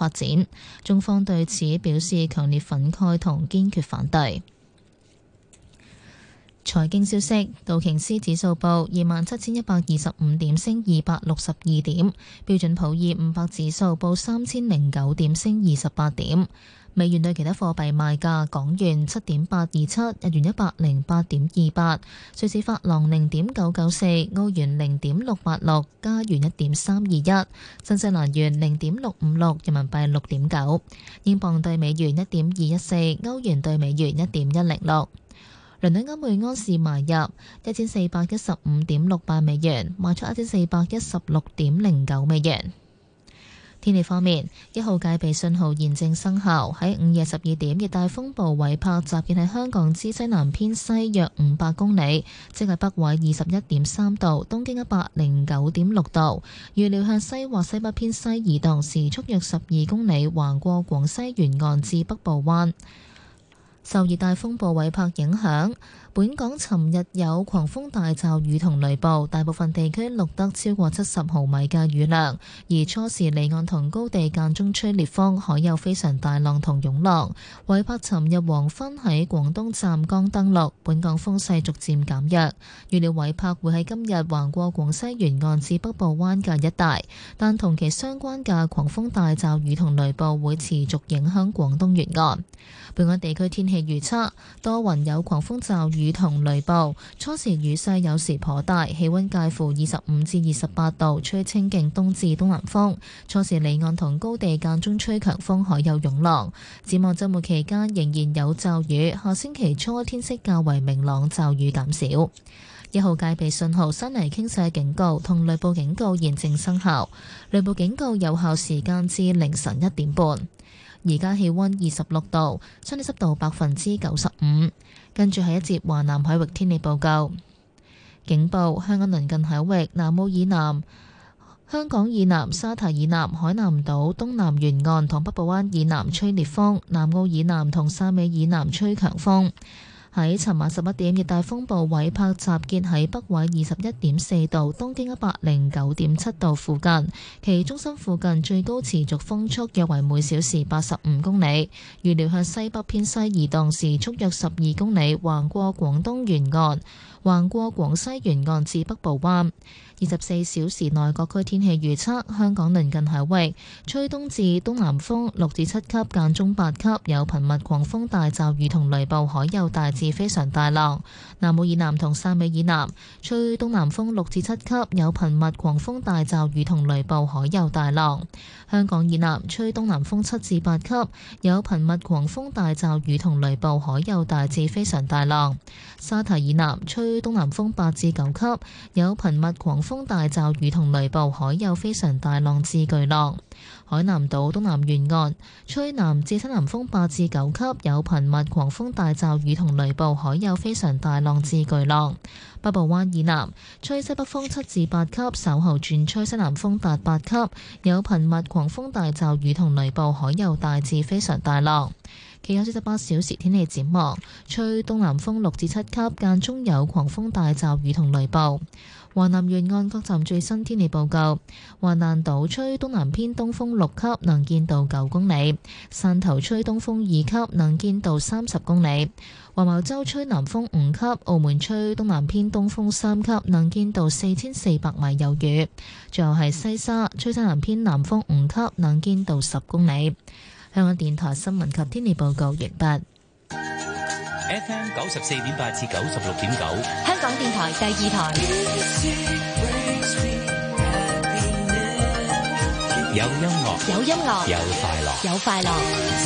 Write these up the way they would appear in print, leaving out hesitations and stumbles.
發展。中方對此表示強烈憤慨同堅決反對。財經消息，道瓊斯指數報27,125點，升262點；標準普爾500指數報3009點，升28點。美元對其他貨幣賣價：港元7.827，日元108.28，瑞士法郎0.994，澳元0.686，加元1.321，新西蘭元0.656，人民幣6.9，英鎊對美元1.214，歐元對美元1.106。倫敦金每安士買入1415.68美元，賣出1416.09美元。天氣方面，一號戒備信號現正生效。喺午夜12點，熱帶風暴韋柏集結喺香港之西南偏西約500公里，即係北緯21.3度，東經109.6度。預料向西或西北偏西移動，時速約12公里，橫過廣西沿岸至北部灣。受熱帶風暴韋柏影響，本港尋日有狂風大驟雨同雷暴，大部分地區錄得超過70毫米嘅雨量，而初時離岸同高地間中吹烈風，海有非常大浪同湧浪。韋柏尋日黃昏喺廣東湛江登陸，本港風勢逐漸減弱，預料韋柏會喺今日橫過廣西沿岸至北部灣嘅一帶，但同其相關嘅狂風大驟雨同雷暴會持續影響廣東沿岸。本港地區天氣預測，多雲有狂風驟雨同雷暴，初時雨勢有時頗大，氣溫介乎25至28度，吹清勁東至東南風，初時離岸同高地間中吹強風，海有湧浪。展望週末期間仍然有驟雨，下星期初天色較為明朗，驟雨減少。一號戒備信號、山泥傾瀉警告同雷暴警告現正生效，雷暴警告有效時間至凌晨1點半。而家氣溫26度，相對濕度95%。跟住係一節華南海域天氣報告。警報：香港鄰近海域南澳以南、香港以南、沙堤以南、海南島東南沿岸同北部灣以南吹烈風，南澳以南同汕尾以南吹強風。喺尋晚11點，熱帶風暴韋柏集結喺北緯21.4度，東經109.7度附近，其中心附近最高持續風速約為每小時85公里，預料向西北偏西移動，時速約12公里，橫過廣東沿岸，橫過廣西沿岸至北部灣。24小時內各區天氣預測：香港鄰近海域吹東至東南風6至7級，間中8級，有頻密狂風大驟雨同雷暴，海有大至非常大浪。南澳以南同汕尾以南吹東南風6至7級，有頻密狂風大驟雨同雷暴，海有大浪。香港以南吹東南風7至8級，有頻密狂風大驟雨同雷暴，海有大至非常大浪。沙堤以南吹東南風8至9級，有頻密狂風大驟雨同雷暴，海有非常大浪至巨浪。海南島東南沿岸吹南至西南風8至9級，有頻密狂風大驟雨同雷暴，海有非常大浪至巨浪。北部灣以南吹西北風7至8級，稍後轉吹西南風達8級，有頻密狂風大驟雨同雷暴，海有大至非常大浪。其後48小時天氣展望，吹東南風6至7級，間中有狂風大驟雨同雷暴。華南沿岸各站最新天氣報告：華南島吹東南偏東風6級，能見度9公里；汕頭吹東風2級，能見度30公里；黃茅洲吹南風5級，澳門吹東南偏東風3級，能見度4400米有雨。最後係西沙吹西南偏南風5級，能見度10公里。香港電台新聞及天氣報告完畢。 FM 94.8至96.9， 香港電台第2台。 有音樂， 有音樂， 有快樂， 有快樂。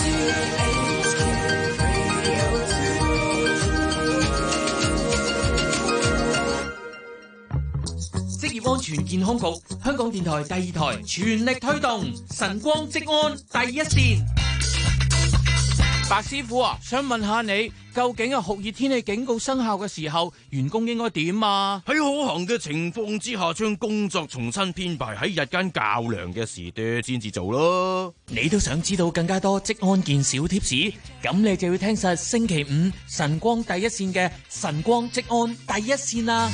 職業安全健康局、香港電台第2台全力推動晨光職安第一線。白師傅啊，想問下你，究竟酷熱天氣警告生效嘅時候，員工應該點啊？ 喺可行嘅情況之下，將工作重新編排喺日間較涼嘅時段先至做咯。 你都想知道更加多職安健小貼士？咁你就要聽實星期5晨光第一線嘅晨光職安第一線啦。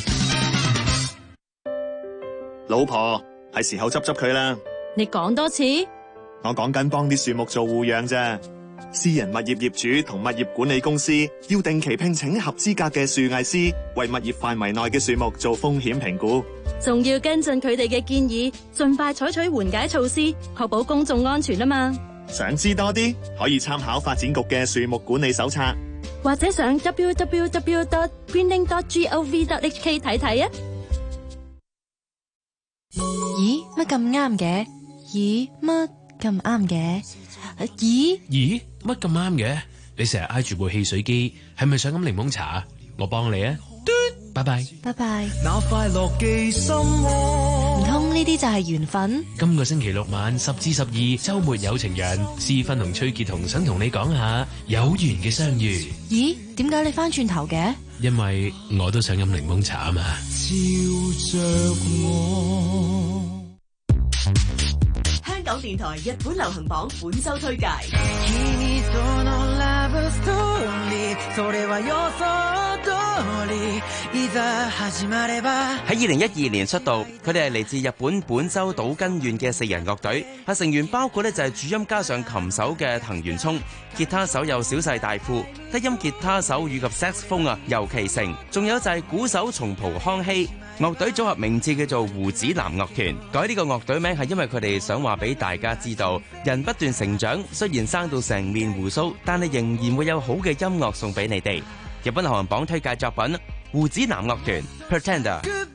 老婆，係時候執執佢啦。 你講多次， 我講緊幫啲樹木做護養啫。私人物業業主同物業管理公司要定期聘請合資格嘅樹藝師，為物業範圍內嘅樹木做風險評估， 仲要跟進佢哋嘅建議，盡快採取緩解措施，確保公眾安全啊嘛。 想知多啲，可以參考發展局嘅樹木管理手冊， 或者上 www.greening.gov.hk 睇睇啊。 咦，乜咁啱嘅？咦，乜咁啱嘅？ 咦，乜咁啱嘅？你成日挨住部汽水機，係咪想飲檸檬茶？我幫你啊！拜拜， 拜拜。 那快樂寄心唔通呢啲就係緣分？ 今個星期六晚10至12，周末有情人，思芬同崔潔彤想同你講下有緣嘅相遇。 咦，點解你翻轉頭嘅？ 因為我都想飲檸檬茶啊嘛。 照着我。 香港電台日本流行榜本周推介。 喺2012年出道，佢哋係嚟自日本本州島根縣嘅4人樂隊，成員包括就係主音加上琴手嘅藤原聰，吉他手有小細大富，低音吉他手以及 saxophone 游其成，仲有就係鼓手松浦康希。樂隊組合名字叫做胡子男樂團，改呢個樂隊名係因為佢哋想話俾大家知道，人不斷成長，雖然生到成面鬍鬚，但係仍然會有好嘅音樂送俾你哋。日本流行榜推介作品胡子男樂團 Pretender。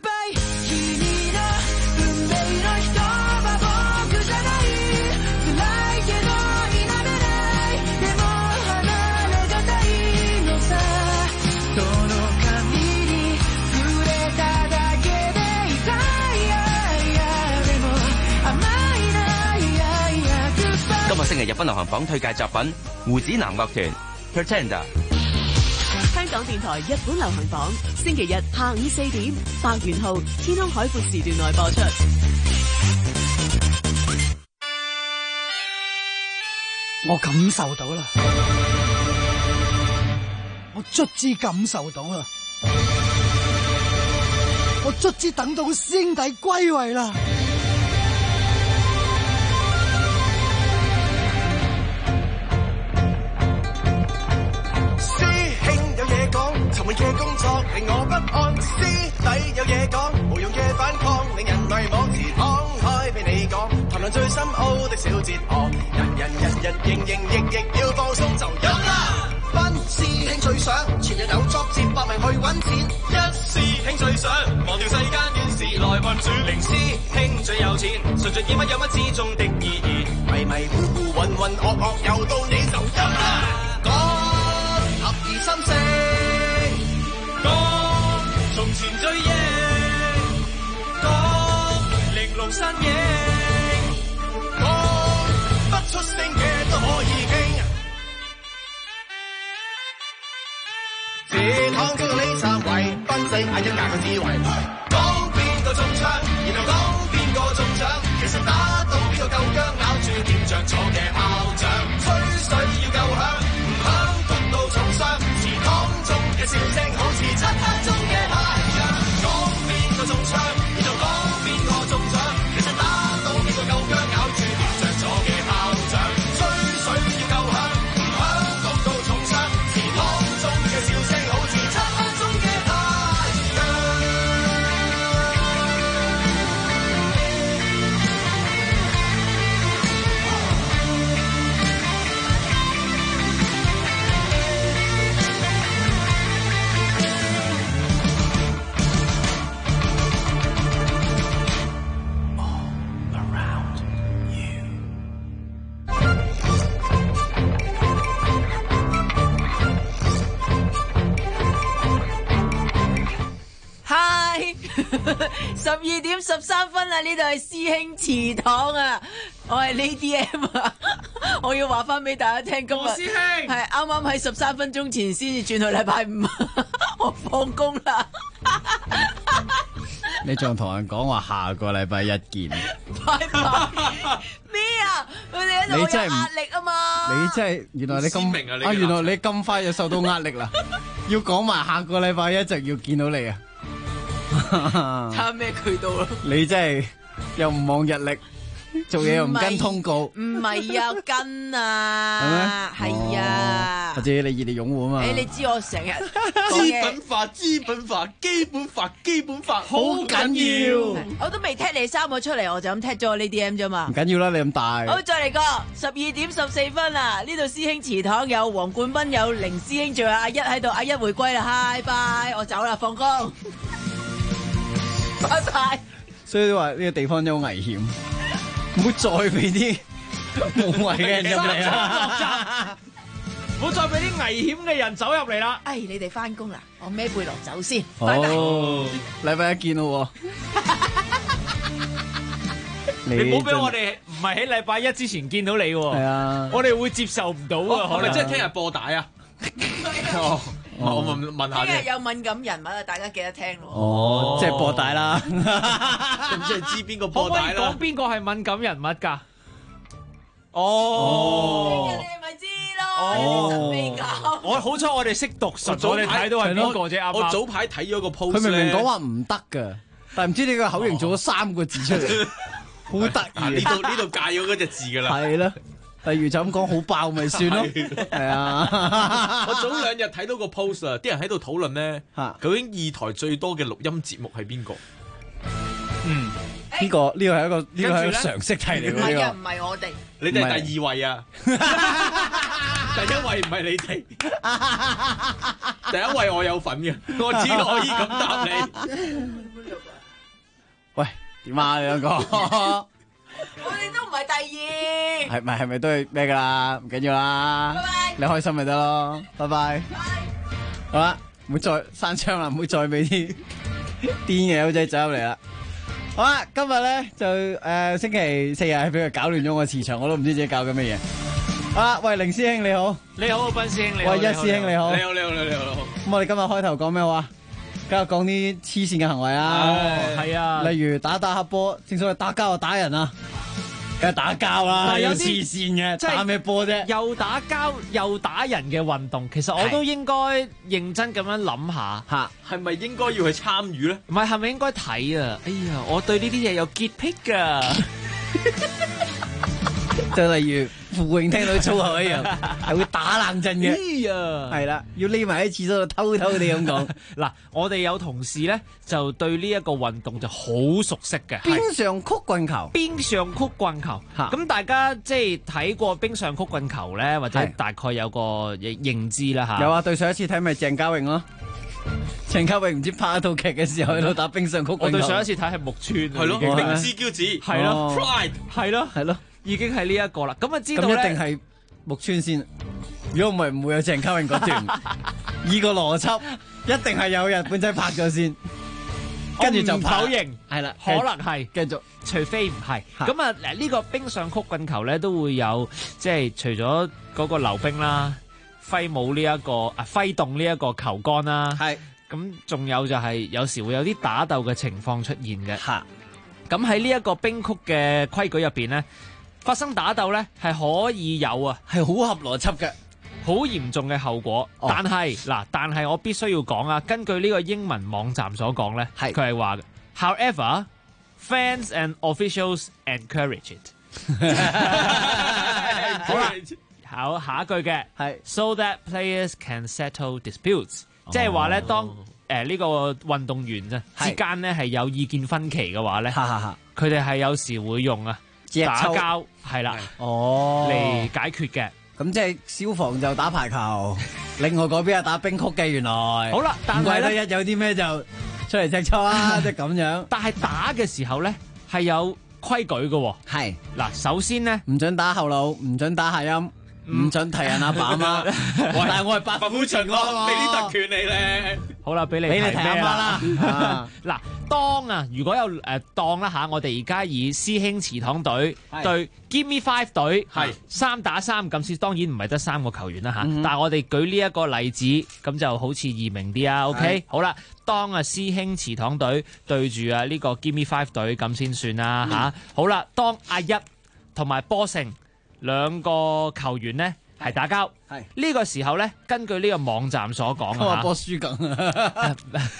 今個星期日本流行榜推介作品胡子男樂團 Pretender。 香港電台日本流行榜，星期日下午4點，白元號天空海闊時段內播出。 我感受到啦，我卒之感受到啦，我卒之等到師兄弟歸位啦。 沉悶嘅工作令我不安，師弟有嘢講，無用嘅反抗令人迷惘，自敞開俾你講，談論最深奧的小哲學，人營役要放鬆就飲啦。班師兄最想全日有作接百名去揾錢，一師兄最想忘掉世間亂事來運轉，零師兄最有錢，純粹見乜有乜之中的意義，迷糊渾噩又到你就飲啦。講合二三四。從前最贏，講玲瓏身影，講不出聲嘅都可以傾。自躺中嘅李燦偉，分析下一屆嘅智慧，講邊個中槍，然後講邊個中獎，其實打到邊個夠薑，咬住點着坐嘅炮仗，吹水要夠響，唔響痛到重傷，自躺中嘅笑聲好似漆黑中嘅中槍，然後講邊個中獎，其實打到邊個夠薑，咬住點着咗嘅炮仗，吹水要夠響，唔響痛到重傷，祠堂中嘅笑聲好似漆黑中嘅太 12點13分啊！呢度係師兄祠堂啊，我係 Lady M 啊，我要話翻俾大家聽，今日師兄係啱啱喺13分鐘前先至轉去禮拜5，我放工啦。 你仲同人講話下個禮拜一見？ 拜拜咩啊？佢哋喺度有壓力啊嘛！ 你真係原來你咁原來你咁快就受到壓力啦！要講埋下個禮拜一就要見到你啊！ 睇下咩渠道咯？ 你真係又唔望日曆， 做嘢又唔跟通告。 唔係啊，跟啊，係啊。 或者你熱烈擁護啊嘛。 你知我成日資本法、基本法好緊要。 我都未踢你3個出嚟，我就咁踢咗我呢 DM 啫嘛。 唔緊要啦，你咁大。 好，再嚟個12點14分啦！呢度師兄祠堂有黃冠斌，有凌師兄，仲有阿一喺度，阿一回歸啦，嗨拜，我走啦，放工，拜拜。 所以話呢個地方真係好危險，唔好再俾啲無謂嘅人入嚟啊！ 唔好再俾啲危險嘅人走入嚟啦！ 你哋翻工啦，我孭背囊走先，拜拜。 禮拜一見咯。 你唔好俾我哋唔係喺禮拜一之前見到你喎。 係啊， 我哋會接受唔到啊！ 係咪即係聽日播帶啊？我問下聽日有敏感人物啊，大家記得聽咯。 哦，即係播帶啦。 咁即係知邊個播帶啦？ 可唔可以講邊個係敏感人物㗎？ 你咪知咯。神秘教。 我好彩我哋識讀術，我哋睇到係邊個啫？ 我早排睇咗個 post， 佢明明講話唔得㗎，但係唔知你個口型做咗3個字出嚟，好得意。 呢度戒咗嗰隻字㗎啦。 係啦。例如就咁講好爆咪算咯，係啊！ 我早2日睇到個 post 啊，啲人喺度討論咧，究竟2台最多嘅錄音節目係邊個？ 呢個係一個常識題嚟嘅。 係啊，唔係我哋， 你哋係第2位啊！第1位唔係你哋，第1位我有份嘅，我只可以咁答你。 喂，點啊？你兩個？ 我哋都唔係第2， 係咪都係咩噶啦？唔緊要啦，拜拜，你開心咪得咯，拜拜。好啦，唔好再閂窗啦，唔好再俾啲癲嘅友仔走入嚟啦。好啦，今日咧就星期4日俾佢搞亂咗我磁場，我都唔知自己搞緊乜嘢。好啦，喂，凌師兄你好， 你好，斌師兄你好， 喂，一師兄你好， 你好。 咁我哋今日開頭講咩話？今日講啲黐線嘅行為啊， 係啊， 例如打黑波，正所謂打交就打人啊，梗係打交啦，有黐線嘅，打咩波啫？ 又打交又打人嘅運動，其實我都應該認真咁樣諗下， 係咪應該要去參與咧？ 唔係，係咪應該睇啊？哎呀，我對呢啲嘢有潔癖噶。 就例如傅穎聽到粗口一樣，係會打冷震嘅。 係啦，要匿埋喺廁所度偷偷地咁講。 嗱，我哋有同事咧就對呢一個運動就好熟悉嘅。 冰上曲棍球， 冰上曲棍球。咁大家即係睇過冰上曲棍球咧，或者大概有個認知啦嚇。 有啊，對上一次睇咪鄭嘉穎咯。鄭嘉穎唔知拍一套劇嘅時候喺度打冰上曲棍球。 我對上一次睇係木村。 係咯，明知驕子。 係咯 ，Pride。 係咯。已經係呢一個啦，咁啊知道咧， 咁一定係木村先。如果唔係，唔會有鄭嘉穎嗰段。依個邏輯，一定係有日本仔拍咗先，跟住就否認。係啦，可能係繼續， 除非唔係。咁啊，呢個冰上曲棍球咧都會有，即係除咗嗰個溜冰啦、揮舞呢一個揮動呢一個球桿啦， 係。 咁仲有就係有時會有啲打鬥嘅情況出現嘅。咁喺呢一個冰曲嘅規矩入邊咧。發生打鬥咧係可以有啊， 係好合邏輯嘅， 好嚴重嘅後果。但係我必須要講啊，根據呢個英文網站所講咧，佢係話嘅 ，However, fans and officials encourage it。好啦，下一句嘅係 So that players can settle disputes，即係話咧，當呢個運動員之間咧係有意見分歧嘅話咧，佢哋係有時會用啊。打交係啦，嚟解決嘅。 咁即係消防就打排球，另外嗰邊係打冰曲嘅。原來好啦，但係咧有啲咩就出嚟隻抽啊，即係咁樣。 但係打嘅時候咧係有規矩嘅。 係嗱， 首先咧唔准打後腦，唔准打下音，唔准提人阿爸阿媽。但係我係白虎巡咯， 俾啲特權你咧。 好啦，俾你提阿媽啦。嗱，當如果有當啦嚇，我哋而家以師兄祠堂隊對 Give Me 5隊係3打3咁先，當然唔係得3個球員啦嚇。但係我哋舉呢一個例子，咁就好似易明啲啊。OK，好啦，當師兄祠堂隊對住呢個 Give Me 5隊咁先算啦嚇。好啦，當阿一同埋波成兩個球員呢係打交，呢個時候咧，根據呢個網站所講啊， 波輸緊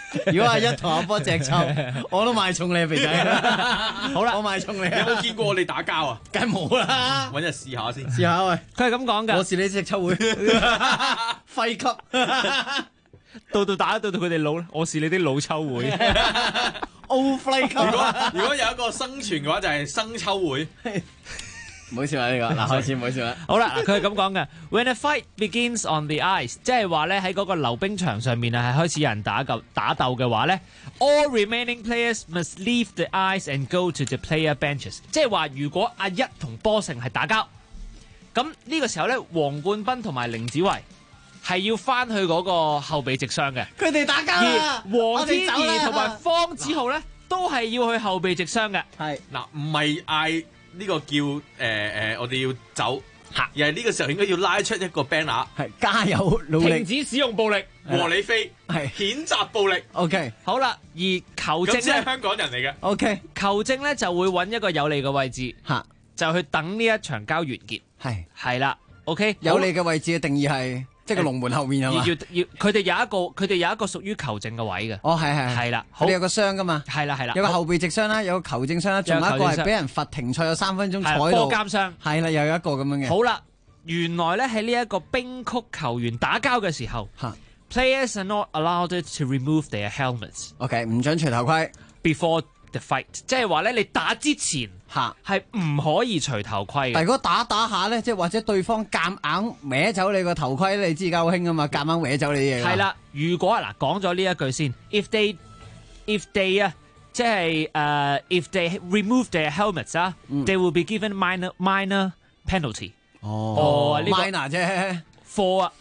如果阿一同阿波隻抽，我都買重你啊肥仔。好啦，我買重你啊。 有冇見過我哋打交啊？ 梗係冇啦， 揾日試下先。 試下喂。 佢係咁講㗎。 我是你隻抽會廢級。 到打到佢哋老，我是你啲老抽會。 Old fly 級。 如果有一個生存嘅話，就係生抽會。 唔好笑啦呢個，嗱開始唔好笑啦。 好啦，佢係咁講嘅。When a fight begins on the ice， 即係話咧喺嗰個溜冰場上面啊，係開始有人打鬥嘅話咧 ，all remaining players must leave the ice and go to the player benches。即係話如果阿一同波成係打交，咁呢個時候咧，黃冠斌同埋凌子維係要翻去嗰個後備席箱嘅。 佢哋打交啦。 而黃天怡同埋方子浩咧，都係要去後備席箱嘅。 係嗱，唔係嗌。呢個叫我哋要走，而係呢個時候應該要拉出一個 banner， 係加油努力， 停止使用暴力， 和你飛， 係譴責暴力。 OK， 好啦，而球證咧， 咁即係香港人嚟嘅。 OK， 球證咧就會揾一個有利嘅位置，就去等呢一場交完結。係啦 ，OK， 有利嘅位置嘅定義係。即係個龍門後面係嘛？ 要佢哋有一個屬於球證嘅位嘅。 哦，係啦，佢哋有個箱噶嘛。 係啦， 有個後備席箱啦，有個球證箱啦，仲有一個係俾人罰停賽有3分鐘坐喺度。 波監箱。係啦，又有一個咁樣嘅。 好啦，原來咧喺呢一個冰曲球員打交嘅時候，players are not allowed to remove their helmets。 OK， 唔准除頭盔。 Before the fight， 即係話咧，你打之前係唔可以除頭盔嘅。 但如果打下咧，即係或者對方夾硬歪走你個頭盔，你知而家好興啊嘛，夾硬歪走你啲嘢。 係啦，如果嗱講咗呢一句先 ，if they 啊，即係if they remove their helmets 啊，they will be given minor penalty。 哦，minor 啫 ，for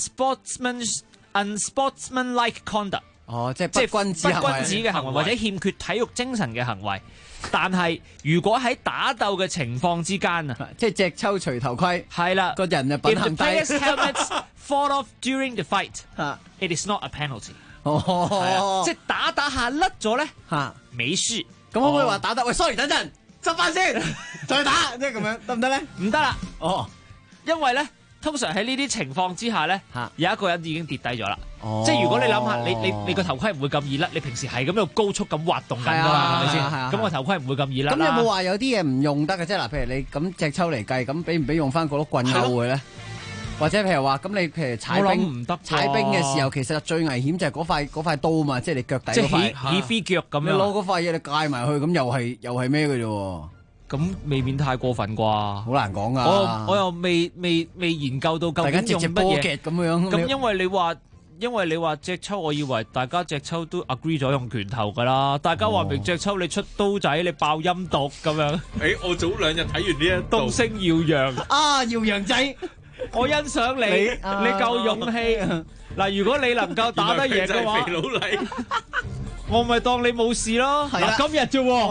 unsportsmanlike conduct。 哦，即係不君子嘅行為，或者欠缺體育精神嘅行為。但係如果喺打鬥嘅情況之間啊， 即係隻抽除頭盔， 係啦， 個人就品行低。 If the players' helmets fall off during the fight, it is not a penalty。 哦， 即係打下甩咗咧，沒事。 咁可唔可以話打得？喂 ，sorry， 等陣執翻先，再打，即係咁樣得唔得咧？ 唔得啦。 哦， 因為咧。通常喺呢啲情況之下咧，有一個人已經跌低咗啦。即係如果你諗下，你個頭盔唔會咁易甩，你平時係咁喺度高速咁滑動緊㗎嘛，係咪先？咁個頭盔唔會咁易甩。 咁有冇話有啲嘢唔用得嘅？即係嗱，譬如你咁隻抽嚟計，咁俾唔俾用翻嗰碌棍勾會咧？或者譬如話，咁你譬如踩冰唔得，踩冰嘅時候其實最危險就係嗰塊刀嘛，即係你腳底嗰塊起飛腳咁樣。 你攞嗰塊嘢你戒埋去，咁又係咩嘅啫？ 咁未免太過分啩， 好難講噶。 我又未研究到究竟用乜嘢咁樣。 咁因為你話隻抽，我以為大家隻抽都 agree 咗用拳頭噶啦。大家話明隻抽你出刀仔，你爆陰毒咁樣。 我早2日睇完呢一東升耀陽啊，耀陽仔， 我欣賞你夠勇氣。嗱，如果你能夠打得贏嘅話， 肥佬黎。 我咪當你冇事咯。嗱，今日啫。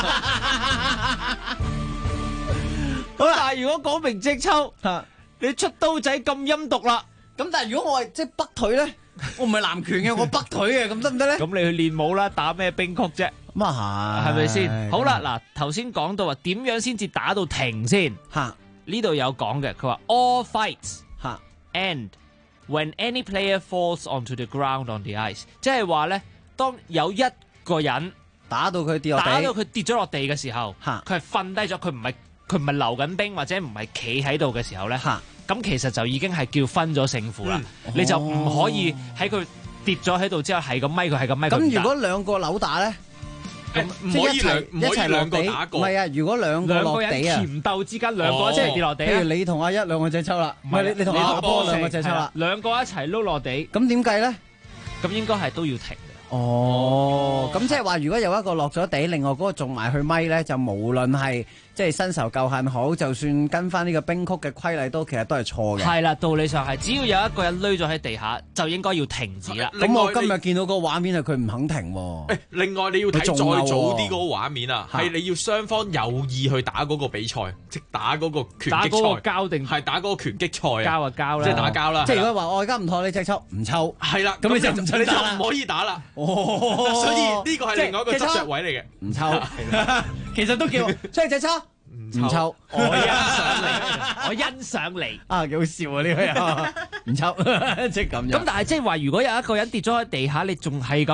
好啦，但係如果講明隻抽，你出刀仔咁陰毒啦。 咁但係如果我係即係北腿咧，我唔係南拳嘅，我北腿嘅，咁得唔得咧？ 咁你去練武啦，打咩冰曲啫？ 咁啊係咪先？好啦，嗱，頭先講到話點樣先至打到停先？呢度有講嘅，佢話 all fights end when any player falls onto the ground on the ice， 即係話咧，當有一個人打到佢跌咗落地嘅時候，佢係瞓低咗，佢唔係溜緊冰或者唔係企喺度嘅時候咧，咁其實就已經係叫分咗勝負啦。你就唔可以喺佢跌咗喺度之後係咁咪佢係咁咪佢。 咁如果兩個扭打咧， 唔可以兩個打過。 唔係啊，如果兩個落地啊， 鉗鬥之間兩個一齊跌落地。 譬如你同阿一兩個隻抽啦，唔係你同阿波兩個隻抽啦， 兩個一齊碌落地。 咁點計咧？ 咁應該係都要停。 哦，咁即係話如果有一個落咗地，另外嗰個仲埋去咪咧，就無論係即係新仇舊恨好，就算跟翻呢個冰曲嘅規例都其實都係錯嘅。 係啦，道理上係，只要有一個人攣咗喺地下，就應該要停止啦。 咁我今日見到個畫面係佢唔肯停喎。 另外你要睇再早啲嗰個畫面啊，係你要雙方有意去打嗰個比賽，即打嗰個拳擊賽。打嗰個交定係打嗰個拳擊賽啊？交啊交啦，即係打交啦。 即係如果話我而家唔妥你隻抽，唔抽。 係啦， 咁你就唔可以打啦。所以呢個係另外一個執着位嚟嘅， 唔抽，其實都叫出嚟隻抽，唔抽， 我欣賞你， 啊幾好笑啊呢個人，唔抽，即係咁樣。 咁但係即係話，如果有一個人跌咗喺地下，你仲係咁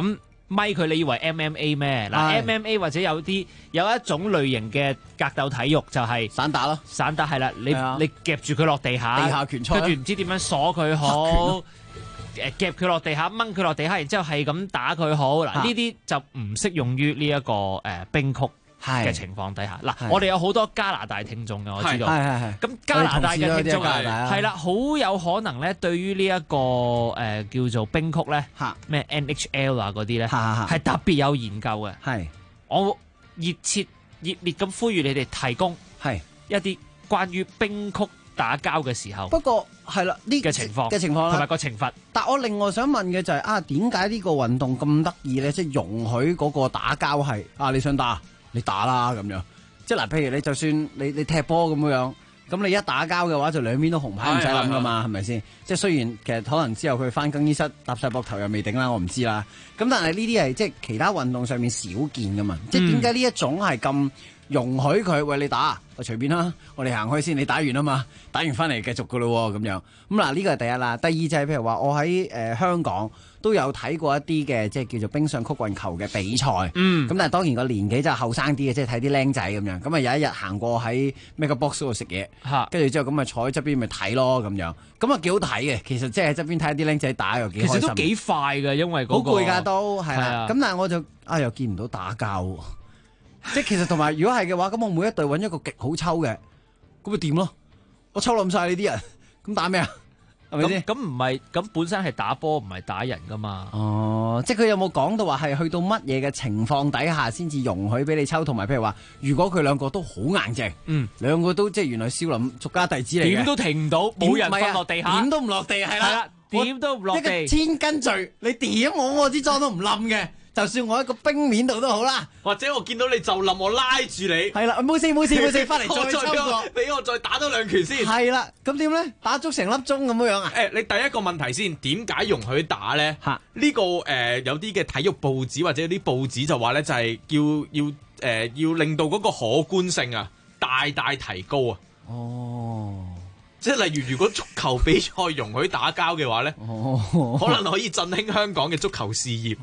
咪佢，你以為 MMA 咩？嗱 MMA 或者有一種類型嘅格鬥體育就係散打咯， 散打係啦，你夾住佢落地下， 地下拳賽， 跟住唔知點樣鎖佢好，夾佢落地下，掹佢落地下，然之後係咁打佢好。嗱呢啲就唔適用於呢一個冰曲嘅情況底下。嗱，我哋有好多加拿大聽眾嘅，我知道。咁加拿大嘅聽眾係啦，好有可能咧，對於呢一個叫做冰曲咧，咩 NHL 啊嗰啲咧，係特別有研究嘅。係，我熱烈咁呼籲你哋提供一啲關於冰曲打交嘅時候。 不過係啦，呢嘅情況同埋個懲罰。 但我另外想問嘅就係點解呢個運動咁得意咧？即係容許嗰個打交係你想打？你打啦咁樣，即係嗱，譬如你就算你踢波咁樣，咁你一打交嘅話就兩邊都紅牌唔使諗噶嘛，係咪先？即係雖然其實可能之後佢翻更衣室搭晒膊頭又未頂啦，我唔知啦。咁但係呢啲係即係其他運動上面少見噶嘛，即係點解呢一種係咁容許佢？喂，你打，我隨便啦，我哋行開先，你打完啊嘛，打完翻嚟繼續噶咯咁樣。咁嗱呢個係第一啦，第二就係譬如話我喺香港都有睇過一啲嘅即係叫做冰上曲棍球嘅比賽，咁但係當然個年紀就後生啲嘅，即係睇啲僆仔咁樣。咁啊有一日行過喺 Mega Box 度食嘢，跟住之後咁啊坐喺側邊咪睇咯咁樣，咁啊幾好睇嘅。其實即係喺側邊睇啲僆仔打又幾開心。 其實都幾快嘅，因為嗰個好攰㗎都係啦。咁但係我就又見唔到打交喎，即係其實同埋如果係嘅話，咁我每一隊揾一個極好抽嘅，咁咪掂咯。我抽冧晒呢啲人，咁打咩啊？ 咁唔係，咁本身係打波唔係打人噶嘛？ 哦，即係佢有冇講到話係去到乜嘢嘅情況底下先至容許俾你抽？同埋譬如話，如果佢兩個都好硬淨，兩個都即係原來少林俗家弟子嚟嘅， 點都停唔到，冇人瞓落地下， 點都唔落地，係啦， 點都唔落地， 一個千斤墜，你點我支裝都唔冧嘅。就算我喺個冰面度都好啦， 或者我見到你就冧，我拉住你， 係啦，冇事，翻嚟再抽過， 俾我再打多兩拳先。 係啦，咁點咧？打足成粒鐘咁樣啊？ 你第一個問題先，點解容許打咧？呢個有啲嘅體育報紙或者有啲報紙就話咧，就係要令到嗰個可觀性啊大大提高啊。哦。即係例如，如果足球比賽容許打交嘅話咧，可能可以振興香港嘅足球事業。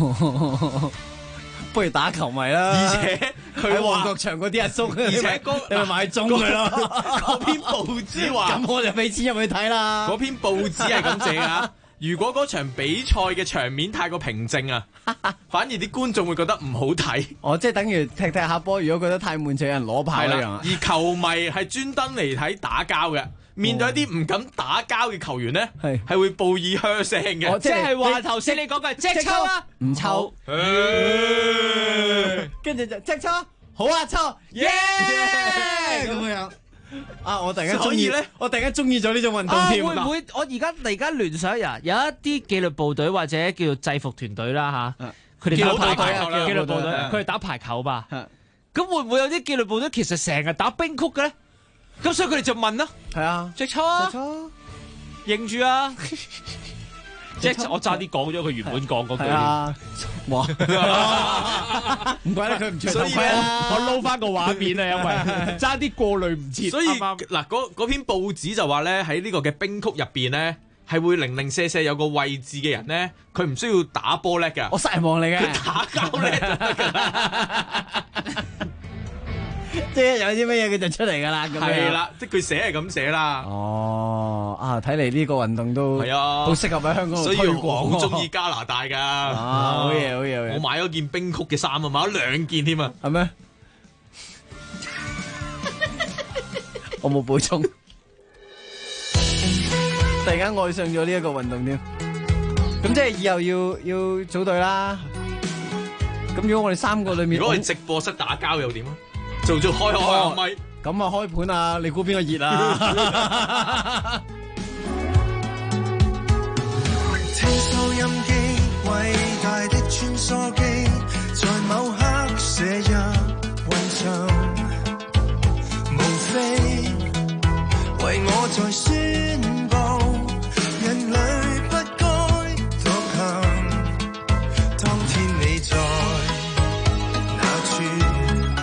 不如打球迷啦！ 而且佢旺角場嗰啲阿叔， 而且你咪買中佢咯。 嗰篇報紙話， 咁我就俾錢入去睇啦。 嗰篇報紙係咁寫啊！如果嗰場比賽嘅場面太過平靜啊，反而啲觀眾會覺得唔好睇。 即係等於踢下波，如果覺得太悶，就有人攞炮一樣。 而球迷係專登嚟睇打交嘅。面對一啲唔敢打交嘅球員咧，係會報以噓聲嘅。 即係話頭先你講嘅即抽啊， 唔抽，跟住就即抽，好啊抽，耶咁樣。我突然間中意咧，我突然間中意咗呢種運動添。 會唔會我而家聯想有一啲紀律部隊或者叫做制服團隊啦嚇，佢哋打排球啦，紀律部隊佢哋打排球吧。咁會唔會有啲紀律部隊其實成日打冰曲嘅咧？咁所以佢哋就問啦， 係啊， 即抽啊，認住啊，即係我差啲講咗佢原本講嗰句。 哇，唔怪得佢唔除頭盔啊！我撈翻個畫面啊，因為差啲過濾唔切。 所以嗱，嗰篇報紙就話咧，喺呢個嘅冰曲入邊咧，係會零零舍舍有個位置嘅人咧，佢唔需要打波叻㗎， 我失望嚟嘅， 佢打交叻就得㗎啦。 即係有啲乜嘢佢就出嚟噶啦，咁樣係啦，即係佢寫係咁寫啦。 睇嚟呢個運動都係啊，好適合喺香港度推廣。所以我好中意加拿大噶。 好嘢，好嘢， 我買咗件冰曲嘅衫啊，買咗2件添啊。 係咩？我冇補充。突然間愛上咗呢一個運動添。咁即係以後要組隊啦。咁如果我哋3個裏面， 如果係直播室打交又點啊？做開咪， 咁啊開盤啊！你估邊個熱啊？ 聽收音機，偉大的穿梭機，在某刻寫入雲上，無非為我在宣佈，人類不該獨行。當天你在哪處？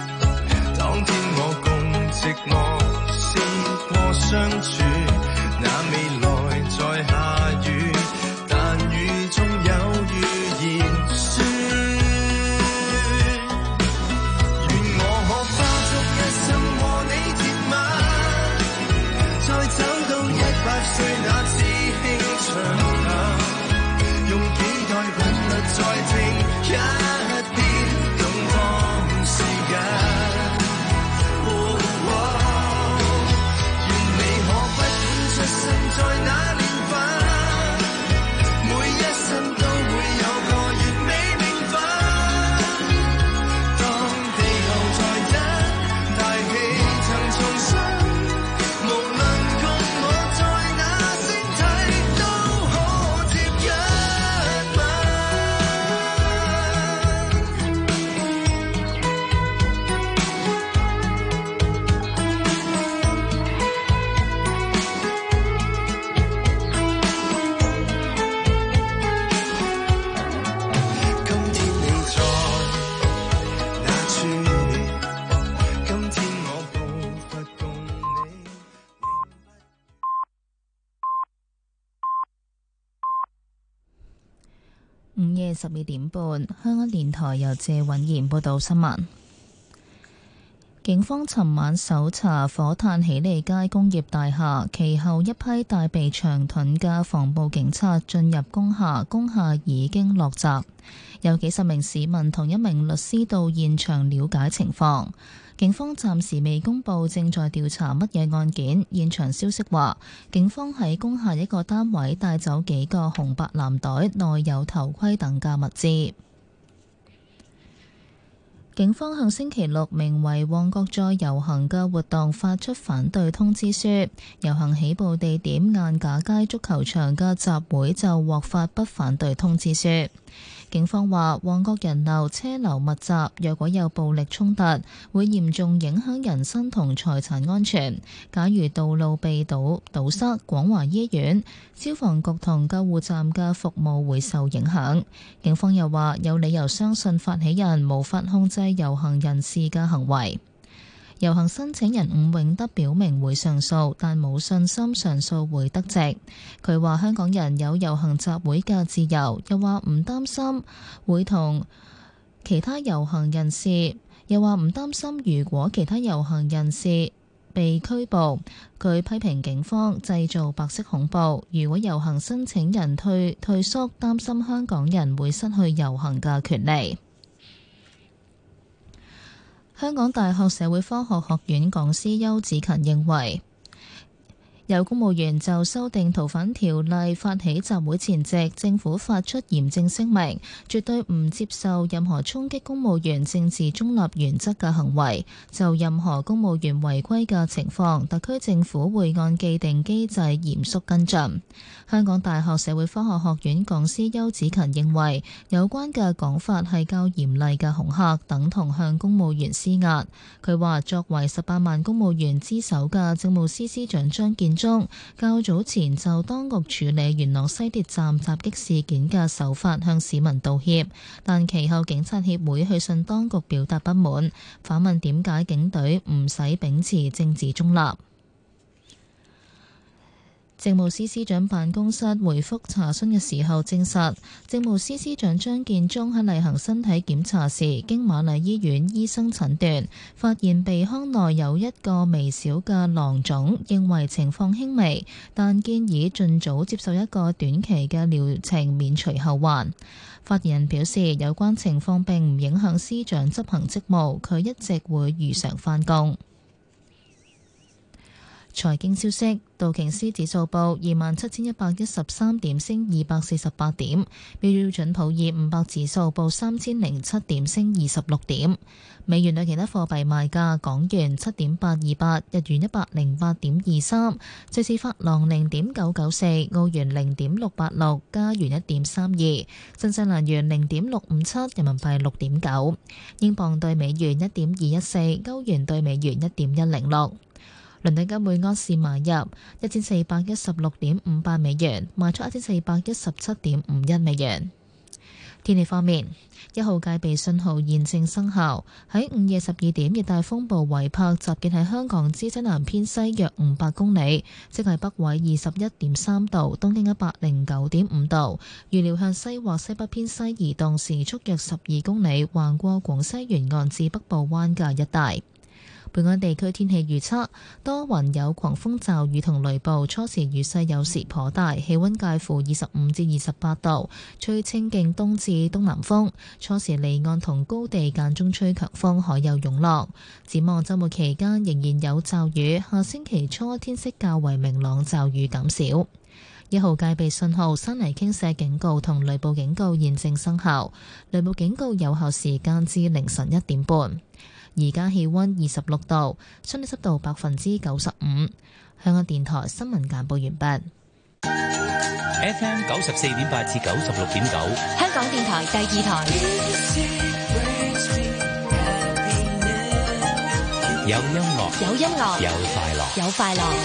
寂寞試過相處，那未來在下雨，但雨中有預言說歲那知輕長談，用幾代韻律再聽一遍，動放時間。願你可不管出生在哪年份，每一生都會有個完美名分。當地球在一大氣層重生，無論共我在哪星體，都可接一今天你在哪處？今天我步伐共你。 午夜12點半，香港電台由謝允賢報道新聞。警方尋晚搜查火炭喜利街工業大廈，其後一批帶備長盾嘅防暴警察進入工廈，工廈已經落閘。有幾十名市民同一名律師到現場了解情況。警方暫時未公布正在調查乜嘢案件。現場消息話，警方喺工廈一個單位帶走幾個紅白藍袋，內有頭盔等嘅物資。警方向星期六名為旺角再遊行嘅活動發出反對通知書，遊行起步地點晏架街足球場嘅集會就獲發不反對通知書。警方話，旺角人流車流密集，若果有暴力衝突，會嚴重影響人身同財產安全。假如道路被堵塞，廣華醫院、消防局同救護站嘅服務會受影響。警方又話，有理由相信發起人無法控制遊行人士嘅行為。遊行申請人伍永德表明會上訴，但冇信心上訴會得直。佢話香港人有遊行集會嘅自由，又話唔擔心會同其他遊行人士，又話唔擔心如果其他遊行人士被拘捕。佢批評警方製造白色恐怖，如果遊行申請人退縮，擔心香港人會失去遊行嘅權利。香港大學社會科學學院講師邱子勤認為，有公務員就修訂逃犯條例發起集會前夕，政府發出嚴正聲明，絕對唔接受任何衝擊公務員政治中立原則嘅行為。就任何公務員違規嘅情況，特區政府會按既定機制嚴肅跟進。香港大學社會科學學院講師邱子勤認為，有關嘅講法係較嚴厲嘅恐嚇，等同向公務員施壓。佢話，作為18萬公務員之首嘅政務司司長張建宗較早前就當局處理元朗西鐵站襲擊事件嘅手法向市民道歉，但其後警察協會去信當局表達不滿，反問點解警隊唔使秉持政治中立。政務司司長辦公室回覆查詢嘅時候證實，政務司司長張建宗喺例行身體檢查時，經瑪麗醫院醫生診斷，發現鼻腔內有一個微小嘅囊腫，認為情況輕微，但建議盡早接受一個短期嘅療程，免除後患。發言人表示，有關情況並唔影響司長執行職務，佢一直會如常返工。財經消息，道瓊斯指數報27,113點，升248點；標準普爾500指數報3007點，升26點。美元對其他貨幣賣價：港元7.828，日元108.23，瑞士法郎0.994，澳元0.686，加元1.32，新西蘭元0.657，人民幣6.9，英鎊對美元1.214，歐元對美元1.106。倫敦金每盎司買入1416.58美元，賣出1417.51美元。天氣方面，一號戒備信號現正生效。喺午夜12點，熱帶風暴維柏集結喺香港之西南偏西約500公里，即係北緯21.3度，東經109.5度。預料向西或西北偏西移動，時速約12公里，橫過廣西沿岸至北部灣嘅一帶。 本港地區天氣預測，多雲有狂風驟雨同雷暴，初時雨勢有時頗大，氣溫介乎25至28度，吹清勁東至東南風，初時離岸同高地間中吹強風，海有湧浪。展望週末期間仍然有驟雨，下星期初天色較為明朗，驟雨減少。1號戒備信號、山泥傾瀉警告同雷暴警告現正生效，雷暴警告有效時間至凌晨1點半。而家氣溫26度，相對濕度95%。香港電台新聞簡報完畢。 FM 94.8至96.9， 香港電台第2台。 有音樂， 有音樂， 有快樂， 有快樂。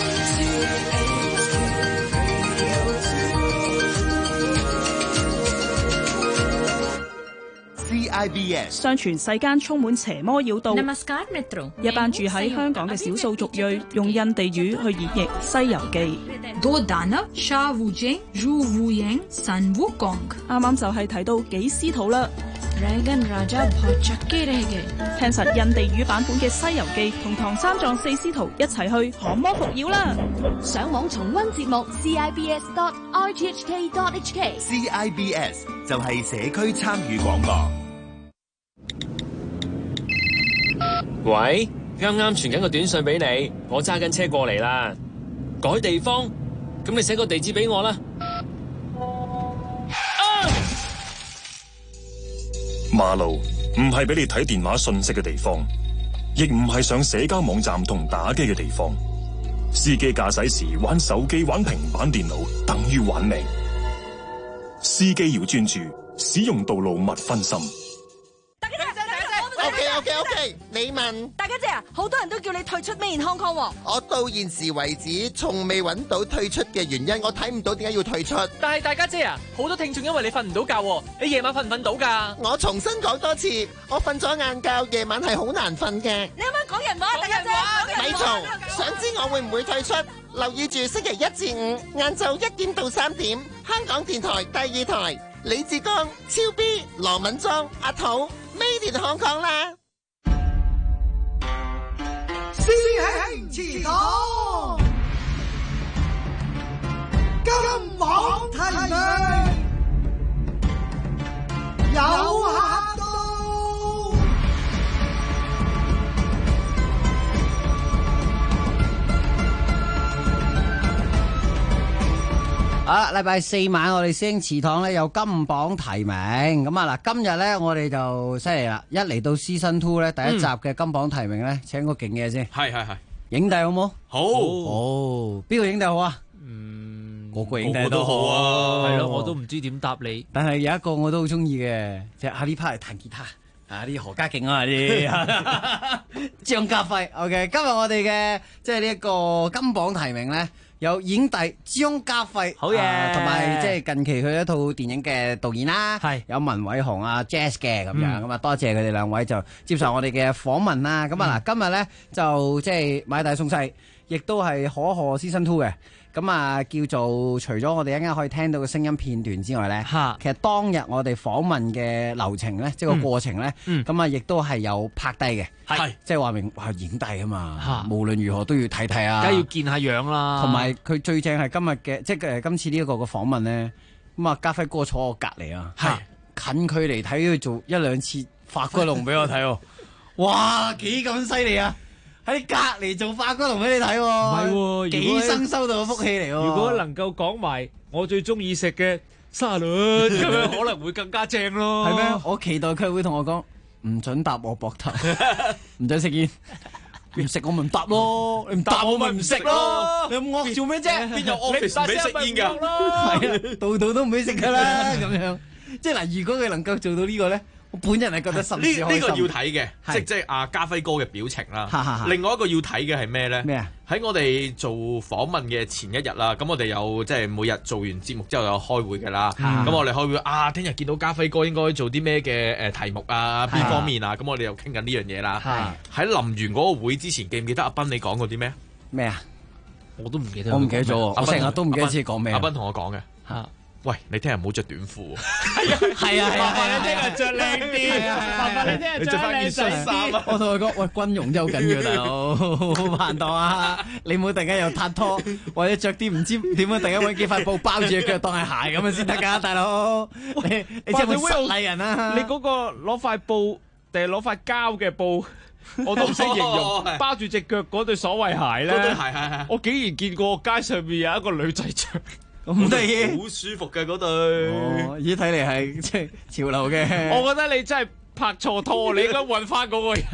CIBS 相傳世間充滿邪魔妖道，一班住喺香港嘅少數族裔用印地語去演繹《西遊記》。啱啱就係提到幾師徒啦。聽實印地語版本嘅《西遊記》同唐三藏四師徒一齊去降魔伏妖啦！ 上網重溫節目 CIBS.RTHK.HK。 CIBS 就係社區參與廣播。 喂，啱啱傳緊個短信俾你，我揸緊車過嚟啦。改地方，咁你寫個地址俾我啦。 馬路唔係俾你睇電話信息嘅地方，亦唔係上社交網站同打機嘅地方。司機駕駛時玩手機、玩平板電腦，等於玩命。司機要專注，使用道路勿分心。 OK， 你問大家姐啊，好多人都叫你退出 Made in Hong Kong 喎。 我到現時為止從未揾到退出嘅原因，我睇唔到點解要退出。 但係大家姐啊，好多聽眾因為你瞓唔到覺，你夜晚瞓唔瞓到㗎？ 我重新講多次，我瞓咗晏覺，夜晚係好難瞓嘅。 你有冇講人話？大家姐， 咪嘈！想知我會唔會退出？留意住星期1至5晏晝1點到3點，香港電台第2台，李志剛、超 B、羅敏莊、阿土 Made in Hong Kong 啦。 師兄祠堂，金榜題名，有客到。 好啦，禮拜4晚我哋師兄祠堂咧有金榜題名，咁啊嗱，今日咧我哋就犀利啦，一嚟到 Season 2咧第一集嘅金榜提名咧，請個勁嘢先， 係影帝好冇？ 好， 邊個影帝好啊？個個影帝都好啊， 係咯，我都唔知點答你。 但係有一個我都好中意嘅，即係呢 part 嚟彈吉他，啲何家勁啊啲，張家輝。OK， 今日我哋嘅即係呢一個金榜提名咧。有影帝張家輝， 好嘢， 同埋即係近期佢一套電影嘅導演啦， 係有文偉雄啊 Jazz 嘅咁樣，咁啊多謝佢哋兩位就接受我哋嘅訪問啦。咁啊嗱，今日咧就即係買大送細，亦都係可賀 Season 2嘅。咁啊，叫做除咗我哋一陣可以聽到嘅聲音片段之外咧，其實當日我哋訪問嘅流程咧，即係個過程咧，咁啊，亦都係有拍低嘅，係即係話明話影帝啊嘛，無論如何都要睇睇啊， 梗係要見下樣啦。 同埋佢最正係今日嘅，即係今次呢一個嘅訪問咧，咁啊，家輝哥坐我隔離啊，近距離睇佢做1、2次發骨龍俾我睇喎，哇，幾咁犀利啊！喺隔籬做發骨龍俾你睇喎，唔係喎，幾生收到嘅福氣嚟喎。 如果能夠講埋我最中意食嘅沙律咁樣，可能會更加正咯。 係咩？我期待佢會同我講，唔准搭我膊頭，唔准食煙，唔食我咪唔搭咯，你唔搭我咪唔食咯。你咁惡做咩啫？ 邊有 office 唔俾食煙㗎？ 係啊，度度都唔俾食㗎啦，咁樣。即係嗱，如果佢能夠做到呢個咧。我本人係覺得甚至開心。 呢個要睇嘅，即係阿家輝哥嘅表情啦。另外一個要睇嘅係咩咧？咩啊？喺我哋做訪問嘅前一日啦，咁我哋有即係每日做完節目之後有開會嘅啦。咁我哋開會聽日見到家輝哥應該做啲咩嘅題目啊？邊方面啊？咁我哋又傾緊呢樣嘢啦。喺臨完嗰個會之前，記唔記得阿斌你講過啲咩？ 咩啊？ 我都唔記得。 我唔記得咗。我成日都唔記得自己講咩。 阿斌同我講嘅。 喂，你聽日唔好着短褲。 係啊， 麻煩你聽日着靚啲，麻煩你聽日着翻件恤衫啊！ 我同佢講，喂，軍容真係好緊要，大佬，好拍檔啊！你唔好突然間又撻拖，或者着啲唔知點樣突然間揾幾塊布包住隻腳當係鞋咁樣先得㗎，大佬。你真係會失禮人啊！ 你嗰個攞塊布定係攞塊膠嘅布？我都唔識形容，包住隻腳嗰對所謂鞋咧， 嗰對鞋係我竟然見過街上面有一個女仔着， 咁得意， 好舒服嘅嗰對。 咦，睇嚟係即係潮流嘅。 我覺得你真係拍錯拖，你應該揾翻嗰個人。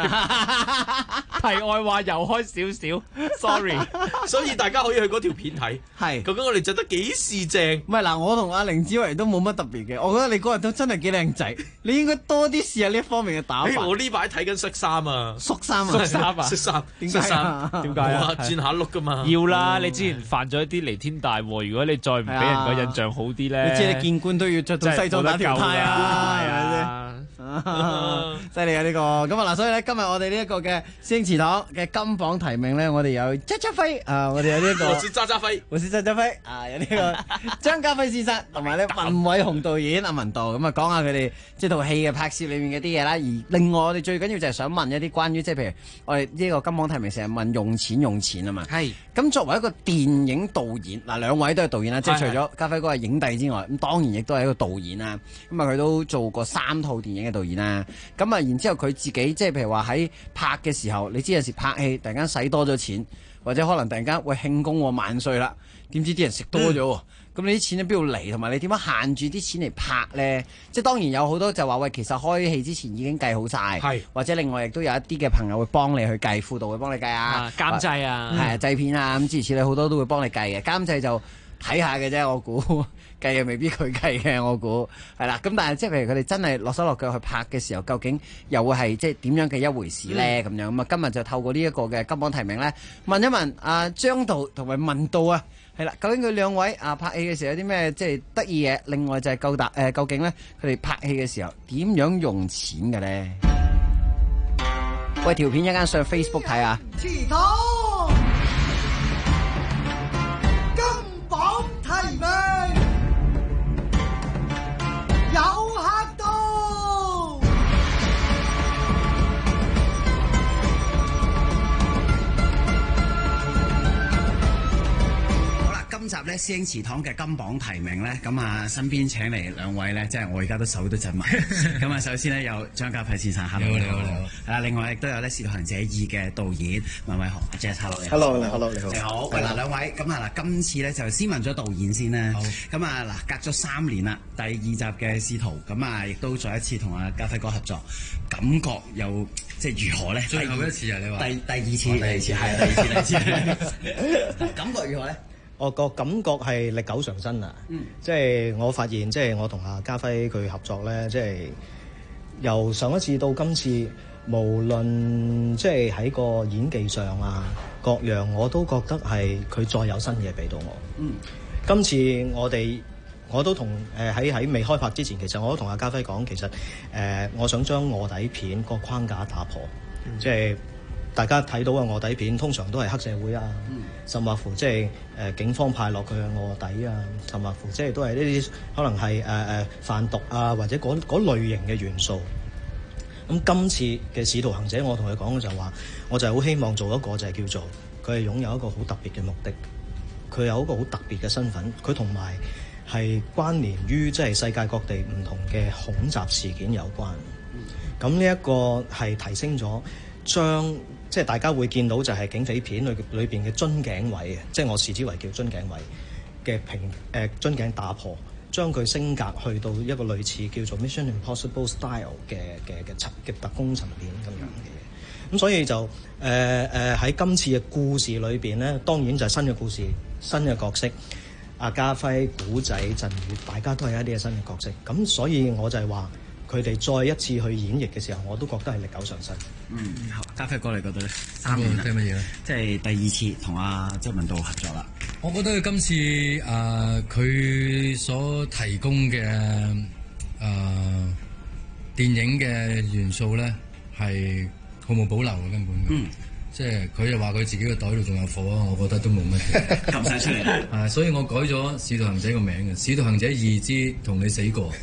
題外話又開少少 ，sorry。 所以大家可以去嗰條片睇， 係究竟我哋着得幾時正？ 唔係嗱，我同阿凌子維都冇乜特別嘅，我覺得你嗰日都真係幾靚仔，你應該多啲試下呢一方面嘅打扮。 我呢排睇緊恤衫啊， 恤衫啊， 恤衫， 點解啊？ 點解啊？ 轉下 look 噶嘛？ 要啦，你之前犯咗一啲彌天大禍，如果你再唔俾人個印象好啲咧， 你知你見官都要着到西裝打條呔啊，係咪先？犀利啊！呢個咁啊嗱，所以咧今日我哋呢一個嘅師兄祠堂嘅金榜題名咧，我哋有渣渣輝啊，我哋有呢一個我是渣渣輝， 我是渣渣輝啊，有呢個張家輝先生同埋咧文偉雄導演阿文道咁啊，講下佢哋即係套戲嘅拍攝裏面嘅啲嘢啦。而另外我哋最緊要就係想問一啲關於即係譬如我哋呢個金榜題名成日問用錢啊嘛。係咁作為一個電影導演嗱，兩位都係導演啦，即係除咗家輝哥係影帝之外，咁當然亦都係一個導演啦。咁啊佢都做過3套電影嘅導演啦。咁啊然之後佢自己即係譬如話喺拍嘅時候，你知有時拍戲突然間使多咗錢，或者可能突然間喂慶功萬歲啦，點知啲人食多咗喎。咁你啲錢喺邊度嚟？同埋你點樣限住啲錢嚟拍咧？即係當然有好多就話喂，其實開戲之前已經計好晒，或者另外亦都有一啲嘅朋友會幫你去計，輔導會幫你計啊， 監製啊， 係製片啊，咁諸如此類好多都會幫你計嘅。監製就睇下嘅啫，我估計又未必佢計嘅，我估係啦。咁但係即係譬如佢哋真係落手落腳去拍嘅時候，究竟又會係即係點樣嘅一回事咧？咁樣咁啊，今日就透過呢一個嘅金榜題名咧，問一問阿張導同埋文道啊。係啦，究竟佢兩位啊拍戲嘅時候有啲咩即係得意嘢？另外就係究竟咧佢哋拍戲嘅時候點樣用錢嘅咧？喂，條片一間上 Facebook 睇下。 祠堂金榜題名有客到。 今集咧師兄祠堂嘅金榜題名咧，咁啊身邊請嚟兩位咧，即係我而家都手都震埋。咁啊，首先咧有張家輝先生，你好。係啦，另外亦都有咧《使徒行者2》嘅導演文偉雄阿 Jazz，hello 你好。你好。係啦，兩位咁啊嗱，今次咧就先問咗導演先啦。好。咁啊嗱，隔咗3年啦，第2集嘅使徒，咁啊亦都再一次同阿家輝哥合作，感覺又即係如何咧？ 最後一次啊，你話？ 第二次，係第二次。感覺如何咧？ 我個感覺係歷久常新啊！即係我發現，即係我同阿家輝佢合作咧，即係由上一次到今次，無論即係喺個演技上啊各樣，我都覺得係佢再有新嘢俾到我。今次我都同喺未開拍之前，其實我都同阿家輝講，其實我想將臥底片個框架打破，即係。大家睇到嘅臥底片通常都係黑社會啊，甚或乎即係警方派落佢嘅臥底啊，甚或乎即係都係呢啲可能係販毒啊，或者嗰類型嘅元素。咁今次嘅使徒行者，我同佢講嘅就話，我就係好希望做一個就係叫做佢係擁有一個好特別嘅目的，佢有一個好特別嘅身份，佢同埋係關聯於即係世界各地唔同嘅恐襲事件有關。咁呢一個係提升咗將。即係大家會見到就係警匪片裏邊嘅樽頸位，即係我視之為叫樽頸位嘅樽頸打破，將佢升格去到一個類似叫做 Mission Impossible Style 嘅特工層面咁樣嘅嘢。咁所以就喺今次嘅故事裏邊咧，當然就係新嘅故事、新嘅角色。阿家輝、古仔、鎮宇，大家都係一啲嘅新嘅角色。咁所以我就係話。佢哋再一次去演繹嘅時候，我都覺得係歷久常新。 家輝哥你覺得咧？3年啦， 即係乜嘢咧？ 即係第2次同阿周文道合作啦。 我覺得佢今次佢所提供嘅電影嘅元素咧係毫無保留嘅根本。 即係佢又話佢自己個袋度仲有貨啊，我覺得都冇乜嘢撳晒出嚟。 所以我改咗《使徒行者》個名嘅《使徒行者2之同你死過》。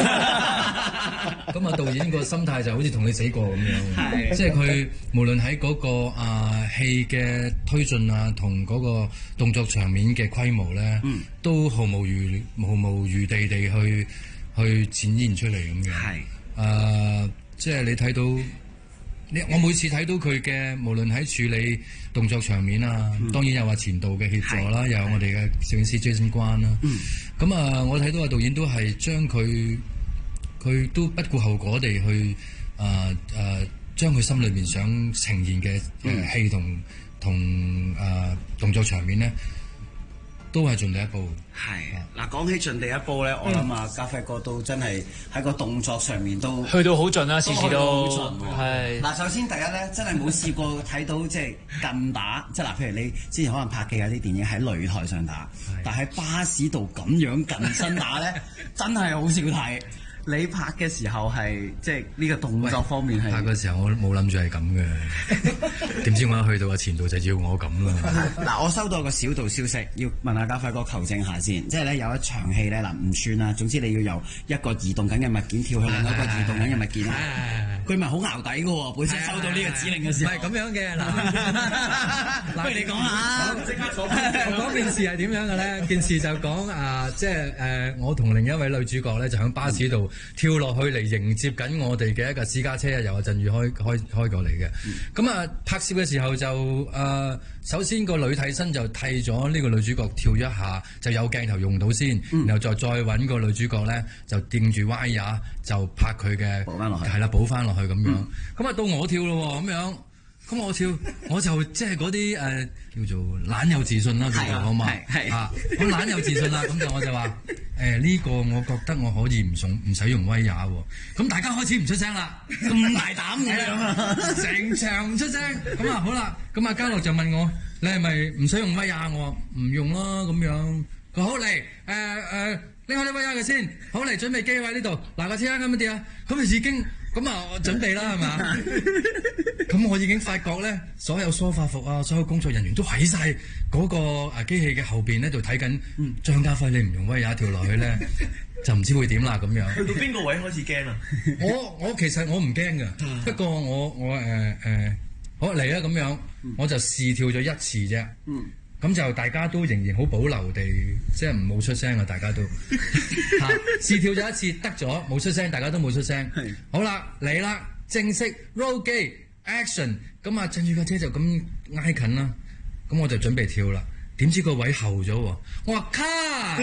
咁啊，導演個心態就好似同你死過咁樣，即係佢無論喺嗰個戲嘅推進啊，同嗰個動作場面嘅規模咧，都毫無餘地去展現出嚟咁樣。即係你睇到。我每次睇到佢嘅，無論喺處理動作場面啊，當然有話前度嘅協助啦，又有我哋嘅攝影師 Jason 關啦。咁我睇到個導演都係將佢都不顧後果地去將佢心裏面想呈現嘅戲同動作場面咧，都係盡第一步。 嗱，講起盡第一步咧，我諗家輝哥都真係喺個動作上面都去到好盡啦，次次都係。嗱，首先第一咧，真係冇試過睇到即係近打，即係嗱，譬如你之前可能拍嘅有啲電影喺擂台上打，但喺巴士度咁樣近身打咧，真係好少睇。你拍嘅時候係即係呢個動作方面係拍嘅時候，我冇諗住係咁嘅，點知我一去到前度就要我咁啦。 嗱，我收到個小道消息，要問下家輝哥求證下先，即係咧有一場戲咧，嗱唔算啦，總之你要由一個移動緊嘅物件跳去另一個移動緊嘅物件啦。佢咪好淆底嘅喎，本身收到呢個指令嘅時候。 唔係咁樣嘅嗱， 不如你講下，即刻講件事係點樣嘅咧？件事就講即係我同另一位女主角咧，就喺巴士度跳落去嚟迎接緊我哋嘅一架私家車，由阿振宇開過嚟嘅。咁拍攝嘅時候就首先個女替身就替咗呢個女主角跳一下，就有鏡頭用到先，然後再揾個女主角咧就掂住歪牙就拍佢嘅補翻落去，係啦，補翻落去咁樣。咁到我跳咯咁樣。咁我跳，我就即係嗰啲叫做懶有自信啦，叫做好嘛？我懶有自信啦，咁我就話呢個我覺得我可以唔使用威亞喎。咁大家開始唔出聲啦，咁大膽嘅，成場唔出聲。咁好啦，咁嘉樂就問我：你係咪唔使用威亞？我話唔用啦，咁樣。佢好嚟拎開啲威亞嘅先，好嚟準備機位呢度。嗱個車啱唔啱啊？咁已經。我準備啦，係嘛？咁我已經發覺咧，所有梳化服啊，所有工作人員都喺晒嗰個機器嘅後邊咧，度睇緊張家輝，你唔用威亞跳落去咧，就唔知會點啦咁樣。 去到邊個位開始驚啊？ 我其實我唔驚㗎，不過我好嚟啦咁樣，我就試跳咗一次啫。咁就大家都仍然好保留地，即係唔冇出聲啊！大家都試跳咗一次得咗，冇出聲，大家都冇出聲。好啦，嚟啦，正式 roll 機 action， 咁振宇架車就咁挨近啦，咁我就準備跳啦。點知個位後咗喎，我話卡，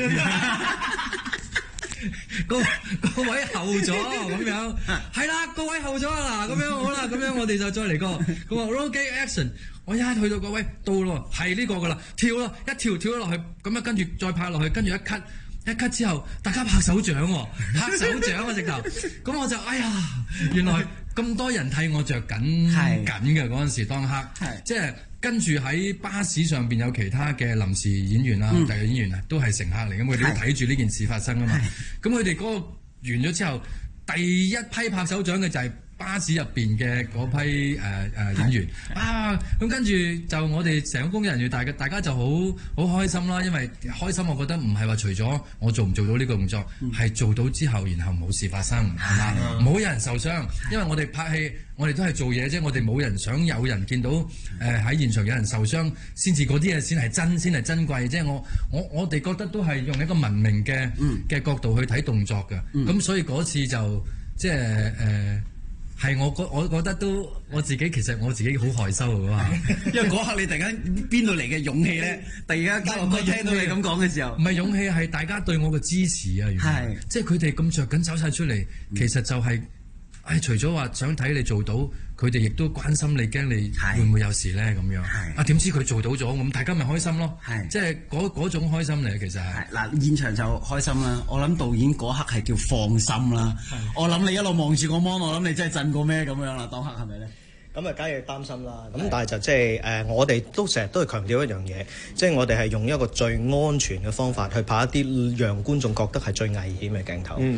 個位後咗咁樣，係啦，個位後咗啊嗱，咁樣好啦，咁樣我哋就再嚟過。佢話 roll 機 action。我一去到個位到咯，係呢個噶啦，跳咯，一跳咗落去，咁跟住再拍落去，跟住一 cut 之後，大家拍手掌喎，拍手掌啊直頭，咁我就哎呀，原來咁多人替我着緊嘅嗰陣時當刻，即係跟住喺巴士上邊有其他嘅臨時演員啊、特約演員啊，都係乘客嚟，咁佢哋都睇住呢件事發生啊嘛，咁佢哋嗰個完咗之後，第一批拍手掌嘅就係巴士入邊嘅嗰批演員咁跟住就我哋成個工作人員大家就好開心啦，因為開心我覺得唔係話除咗我做唔做到呢個動作，係做到之後然後冇事發生，係嘛？唔好有人受傷，因為我哋拍戲我哋都係做嘢啫，我哋冇人想有人見到喺現場有人受傷先至嗰啲嘢先係珍貴，即係我哋覺得都係用一個文明嘅角度去睇動作嘅，咁所以嗰次就即係係我覺得都我自己其實我自己好害羞㗎嘛， 因為嗰刻你突然間邊度嚟嘅勇氣咧？突然間嘉樂哥聽到你咁講嘅時候， 唔係勇氣係大家對我嘅支持啊！原來即係佢哋咁着緊走晒出嚟，其實就係除咗話想睇你做到，佢哋亦都關心你，驚你會唔會有事咧咁樣。點知佢做到咗，咁大家咪開心咯。即係嗰種開心嚟，其實係。 嗱，現場就開心啦。我諗導演嗰刻係叫放心啦。我諗你一路望住個 mon， 我諗你真係震過咩咁樣啦？當刻係咪咧？ 咁梗係擔心啦。咁但係就即係我哋都成日都係強調一樣嘢，即係我哋係用一個最安全嘅方法去拍一啲讓觀眾覺得係最危險嘅鏡頭。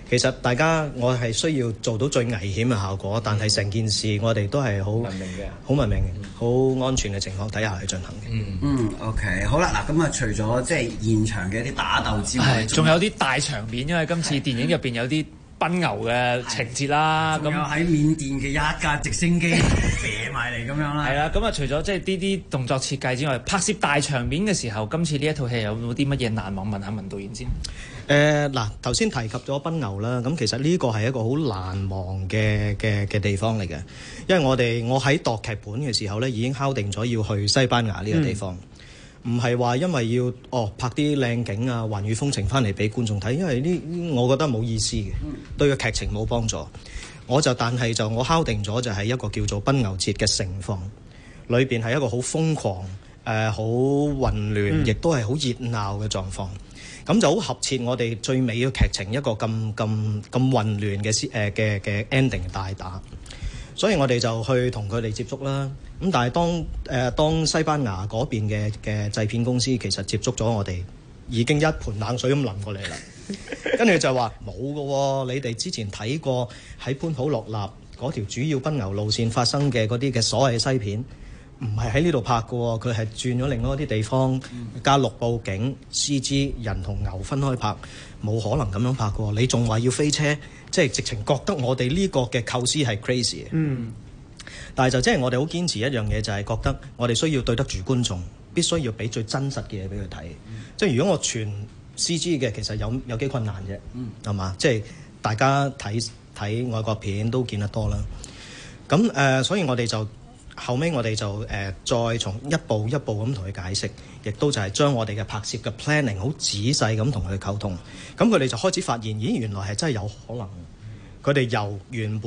其實大家我係需要做到最危險嘅效果，但係成件事我哋都係好文明嘅、好文明嘅、好安全嘅情況底下去進行嘅。 OK， 好啦，嗱咁啊，除咗即係現場嘅一啲打鬥之外， 仲有啲大場面，因為今次電影入邊有啲奔牛嘅情節啦，咁喺緬甸嘅一架直升機射埋嚟咁樣啦。 係啦，咁啊除咗即係呢啲動作設計之外，拍攝大場面嘅時候，今次呢一套戲有冇啲乜嘢難忘？問下文導演先。 嗱，頭先提及咗奔牛啦，咁其實呢個係一個好難忘嘅地方嚟嘅，因為我喺度劇本嘅時候咧，已經敲定咗要去西班牙呢個地方，唔係話因為要拍啲靚景啊、環宇風情翻嚟俾觀眾睇，因為呢我覺得冇意思嘅，對個劇情冇幫助。但係我敲定咗就係一個叫做奔牛節嘅盛況，裏邊係一個好瘋狂、好混亂，亦都係好熱鬧嘅狀況。咁就好合切我哋最尾嘅劇情，一個咁混亂嘅ending 大打，所以我哋就去同佢哋接觸啦。咁但係當西班牙嗰邊嘅製片公司其實接觸咗我哋，已經一盆冷水咁淋過嚟啦。跟住就話冇㗎喎，你哋之前睇過喺潘普洛納嗰條主要奔牛路線發生嘅嗰啲嘅所謂西片，唔係喺呢度拍嘅喎，佢係轉咗另外一啲地方，加6部景 CG 人同牛分開拍，冇可能咁樣拍嘅喎。你仲話要飛車，即係直情覺得我哋呢個嘅構思係 crazy 嘅。但係就即係我哋好堅持一樣嘢，就係覺得我哋需要對得住觀眾，必須要俾最真實嘅嘢俾佢睇。即係如果我全 CG 嘅，其實有幾困難啫，係嘛？即係大家睇外國片都見得多啦。咁所以我哋就後尾我哋就再從一步一步咁同佢解釋，亦都就係將我哋嘅拍攝嘅 planning 好仔細咁同佢溝通。咁佢哋就開始發現，咦，原來係真係有可能。佢哋由原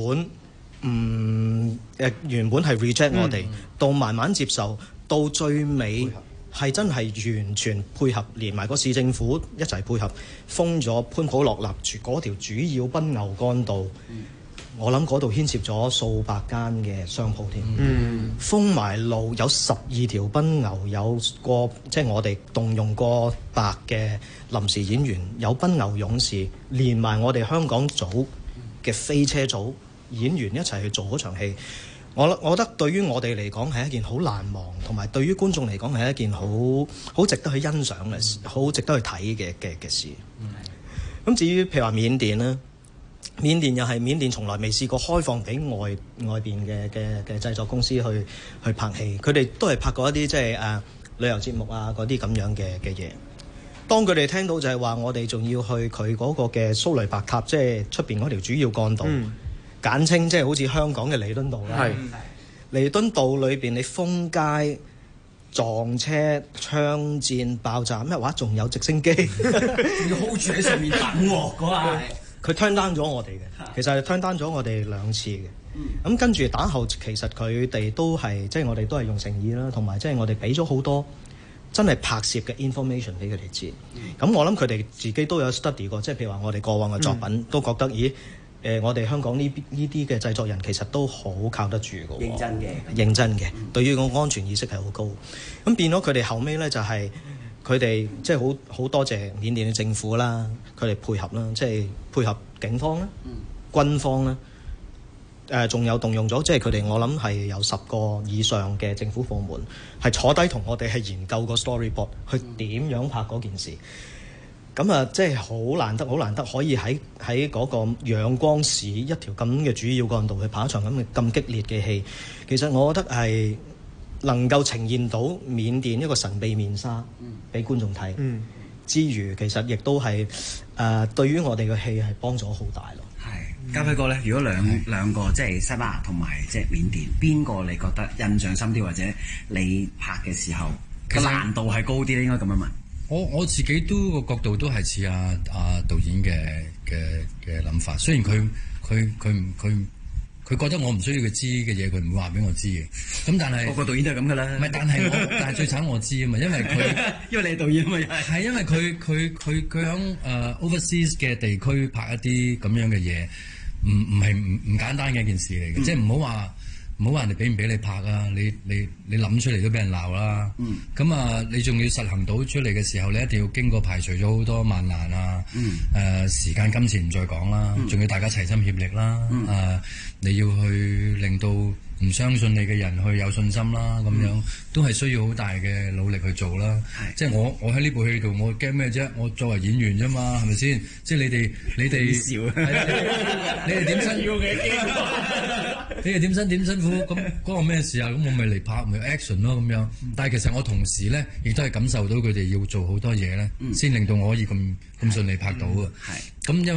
本係 reject 我哋，到慢慢接受，到最尾係真係完全配合，連埋個市政府一齊配合，封咗潘普洛納嗰條主要奔牛幹道。我諗嗰度牽涉咗數百間嘅商鋪添，封埋路，有12條奔牛，即係我哋動用過100嘅臨時演員，有奔牛勇士，連埋我哋香港組嘅飛車組演員一齊去做嗰場戲。我覺得對於我哋嚟講係一件好難忘，同埋對於觀眾嚟講係一件好值得去欣賞嘅，好值得去睇嘅事。咁至於譬如話緬甸啦。緬甸從來未試過開放俾外邊嘅製作公司去拍戲，佢哋都係拍過一啲即係旅遊節目啊嗰啲咁樣嘅嘢。當佢哋聽到就係話我哋仲要去佢嗰個嘅蘇雷白塔，即係出邊嗰條主要幹道，簡稱即係好似香港嘅彌敦道啦。彌敦道裏邊你封街、撞車、槍戰、爆炸咩話？仲有直升機要 hold 住喺上面等喎，嗰下。 佢 turn down 咗我哋嘅，其實係 turn down 咗我哋2次嘅。咁跟住打後，其實佢哋都係即係我哋都係用誠意啦，同埋即係我哋俾咗好多真係拍攝嘅 information 俾佢哋知。咁我諗佢哋自己都有 study 過，即係譬如話我哋過往嘅作品，都覺得咦我哋香港呢啲嘅製作人其實都好靠得住嘅，認真嘅，對於個安全意識係好高。咁變咗佢哋後尾咧就係。佢哋即係好多謝緬甸嘅政府啦，佢哋配合啦，即係配合警方啦、軍方啦，仲有動用咗，即係佢哋我諗係有10個以上嘅政府部門係坐低同我哋係研究個 storyboard，去點樣拍嗰件事。咁啊，即係好難得可以喺嗰個陽光市一條咁嘅主要幹道去拍一場咁激烈嘅戲。其實我覺得係能夠呈現到緬甸一個神秘面紗俾觀眾睇，之餘其實亦都係對於我哋嘅戲係幫助好大咯。 係，家輝哥咧，如果兩個即係西班牙同埋即係緬甸，邊個你覺得印象深啲，或者你拍嘅時候嘅難度係高啲咧？應該咁樣問。 我自己都個角度都係似阿導演嘅諗法，雖然佢覺得我唔需要佢知嘅嘢，佢唔會話俾我知嘅。咁但係個導演都係咁噶啦。 唔係，但係最慘我知啊嘛，因為佢因為你係導演啊嘛， 係因為佢響overseas 嘅地區拍一啲咁樣嘅嘢，唔簡單嘅一件事嚟嘅。即係唔好話唔好話人哋俾唔俾你拍啊！你諗出嚟都俾人鬧啦。咁啊，你仲要實行到出嚟嘅時候，你一定要經過排除咗好多萬難啊。時間金錢唔再講啦，仲要大家齊心協力啦。你要去令到唔相信你嘅人去有信心啦，咁樣都係需要好大嘅努力去做啦。即係我喺呢部戲度，我驚咩啫？我作為演員啫嘛，係咪先？即係你哋笑，你哋點辛苦嘅？你哋點辛苦？咁嗰個咩事啊？咁我咪嚟拍咪 action 咯咁樣。但係其實我同時咧，亦都係感受到佢哋要做好多嘢咧，先令到我可以咁順利拍到嘅。咁因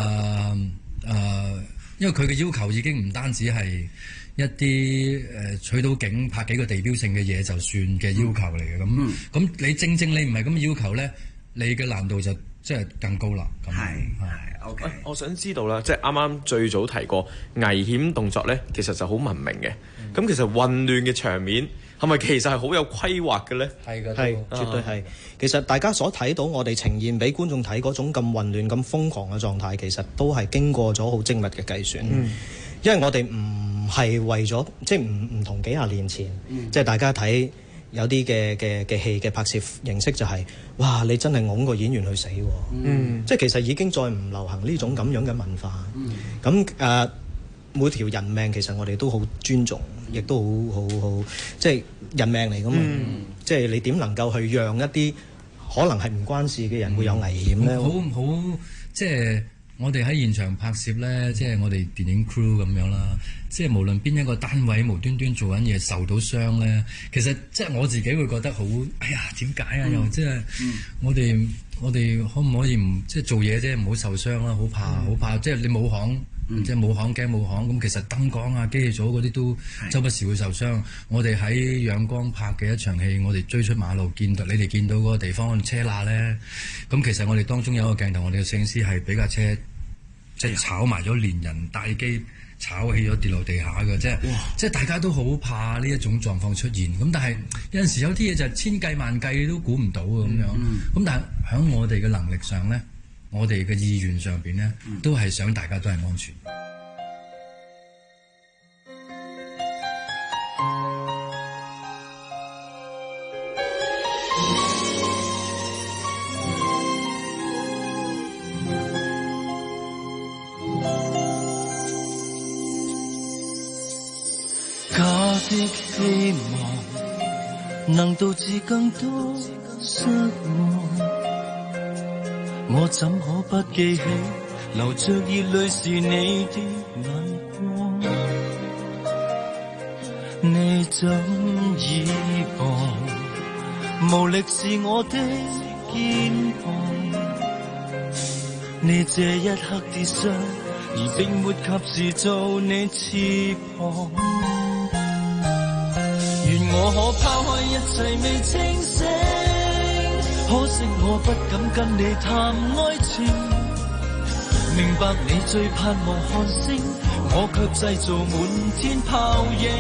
為佢嘅要求已經唔單止係一啲取到景拍幾個地標性嘅嘢就算嘅要求嚟嘅。咁你正你唔係咁嘅要求咧，你嘅難度就即係更高啦。 OK，我想知道啦，即係啱啱最早提過危險動作咧，其實就好文明嘅。咁其實混亂嘅場面係咪其實係好有規劃嘅咧？ 係絕對係。其實大家所睇到我哋呈現俾觀眾睇嗰種咁混亂、咁瘋狂嘅狀態，其實都係經過咗好精密嘅計算。因為我哋唔係為咗即係唔同幾廿年前，即係大家睇有啲嘅戲嘅拍攝形式就係哇！你真係拱個演員去死喎。即係其實已經再唔流行呢種咁樣嘅文化。咁每條人命其實我哋都好尊重，亦都好即係人命嚟㗎嘛。即係你點能夠去讓一啲可能係唔關事嘅人會有危險咧？ 好即係我哋喺現場拍攝咧，即係我哋電影 crew 咁樣啦。即係無論邊一個單位無端端做緊嘢受到傷咧，其實即係我自己會覺得好，哎呀點解啊？又即係我哋可唔可以唔即係做嘢啫？唔好受傷啦，好怕即係你冇行。即係冇行驚冇行，咁其實燈光啊、機器組嗰啲都周不時會受傷。我哋喺仰光拍嘅一場戲，我哋追出馬路見到你哋見到嗰個地方車罅咧，咁其實我哋當中有一個鏡頭，我哋嘅攝影師係俾架車即係炒埋咗，連人帶機炒起咗跌落地下嘅，即係大家都好怕呢一種狀況出現。咁但係有陣時有啲嘢就係千計萬計都估唔到嘅咁樣。咁但係喺我哋嘅能力上咧，我哋嘅意願上邊咧，都係想大家都係安全。 假的希望能導致更多失望。我怎可不記起流着熱淚是你的眼光？你怎以傍？無力是我的肩膀。你這一刻跌傷，而並沒及時做你翅膀。願我可拋開一切未清醒。可惜我不敢跟你談愛情，明白你最盼望看星，我卻製造滿天泡影。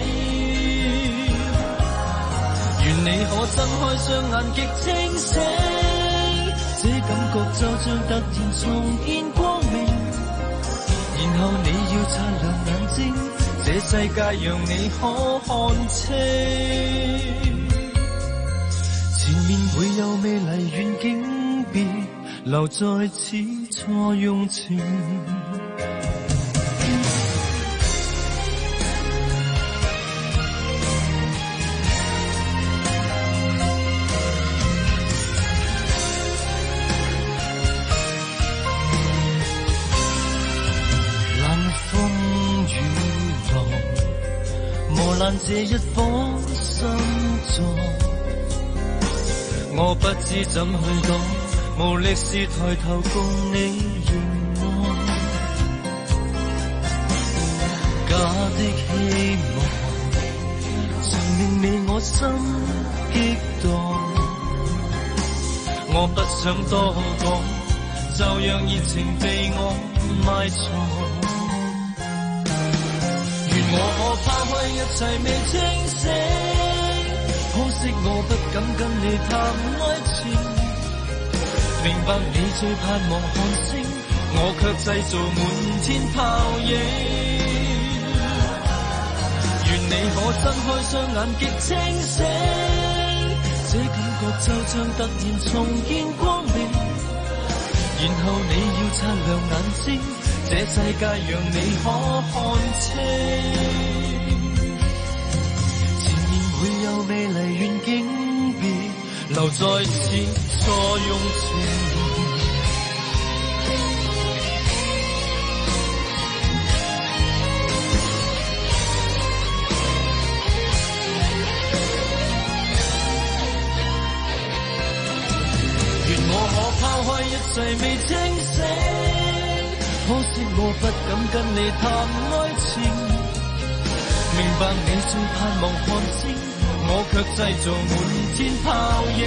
願你可睜開雙眼極清醒，這感覺就像突然重見光明。然後你要擦亮眼睛，這世界讓你可看清。前面會有美麗遠景，別留在此錯用情。冷風雨浪磨爛這一顆心臟。我不知怎去講，無力是抬頭共你凝望。假的希望，曾令你我心激盪。我不想多講，就讓熱情被我埋藏。願我可拋開一切未清醒。可惜我不敢跟你談愛情，明白你最盼望看星，我卻製造滿天泡影。願你可睜開雙眼極清醒，這感覺就像突然重見光明，然後你要擦亮眼睛，這世界讓你可看清，前面會有美麗遠景，別留在此錯用情。拋開一切未清醒，可惜我不敢跟你談愛情，明白你最盼望看星，我卻製造滿天泡影。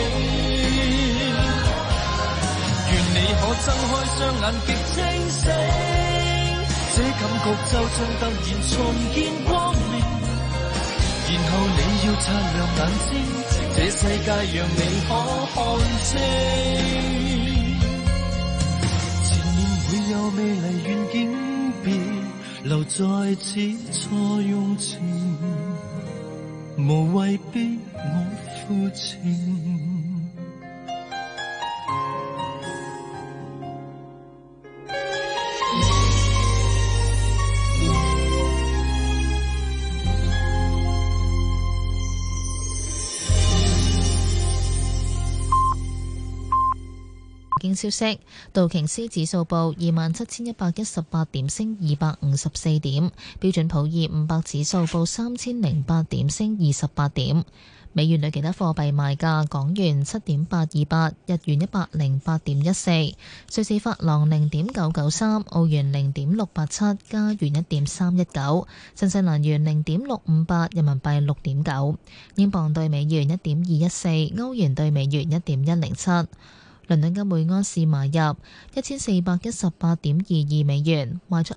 願你可睜開雙眼極清醒，這感覺就像突然重見光明，然後你要擦亮眼睛，這世界讓你可看清。有美麗遠景，別留在此錯用情，無謂逼我負情。 經消息，道瓊斯指數報27,118點，升254點；標準普爾500指數報3008點，升28點。美元對其他貨幣賣價：港元7.828，日元108.14，瑞士法郎0.993，澳元0.687，加元1.319，新西蘭元0.658，人民幣6.9，英鎊對美元1.214，歐元對美元1.107。倫敦金每安士買入1418.22美元，賣出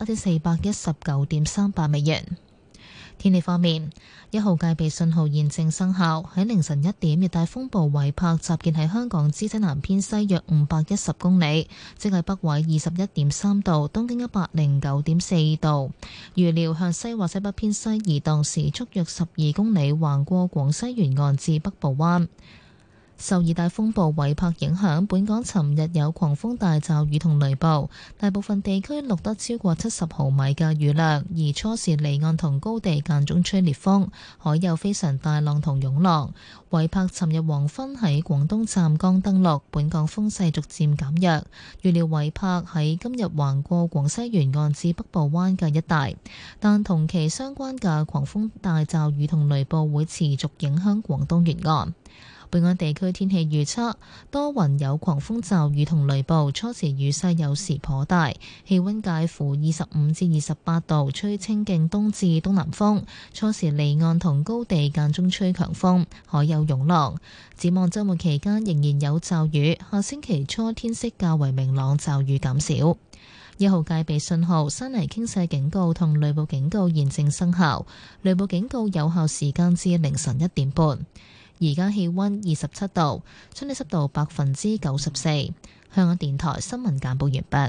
1419.38美元。天氣方面，1號戒備信號現正生效。喺凌晨1點，熱帶風暴韋柏集結喺香港之西南偏西約510公里，即係北緯21.3度，東經109.4度。預料向西或西北偏西移動，時速約12公里，橫過廣西沿岸至北部灣。受熱帶風暴韋柏影響，本港尋日有狂風大驟雨同雷暴，大部分地區錄得超過70毫米嘅雨量，而初時離岸同高地間中吹烈風，海有非常大浪同湧浪。韋柏尋日黃昏喺廣東湛江登陸，本港風勢逐漸減弱，預料韋柏喺今日橫過廣西沿岸至北部灣嘅一帶，但同期相關嘅狂風大驟雨同雷暴會持續影響廣東沿岸。本港地區天氣預測，多雲有狂風驟雨同雷暴，初時雨勢有時頗大，氣溫介乎25至28度，吹清勁東至東南風，初時離岸同高地間中吹強風，海有湧浪。展望週末期間仍然有驟雨，下星期初天色較為明朗，驟雨減少。1號戒備信號、山泥傾瀉警告同雷暴警告現正生效，雷暴警告有效時間至凌晨1點半。而家氣溫27度，相對濕度94%。香港電台新聞簡報完畢。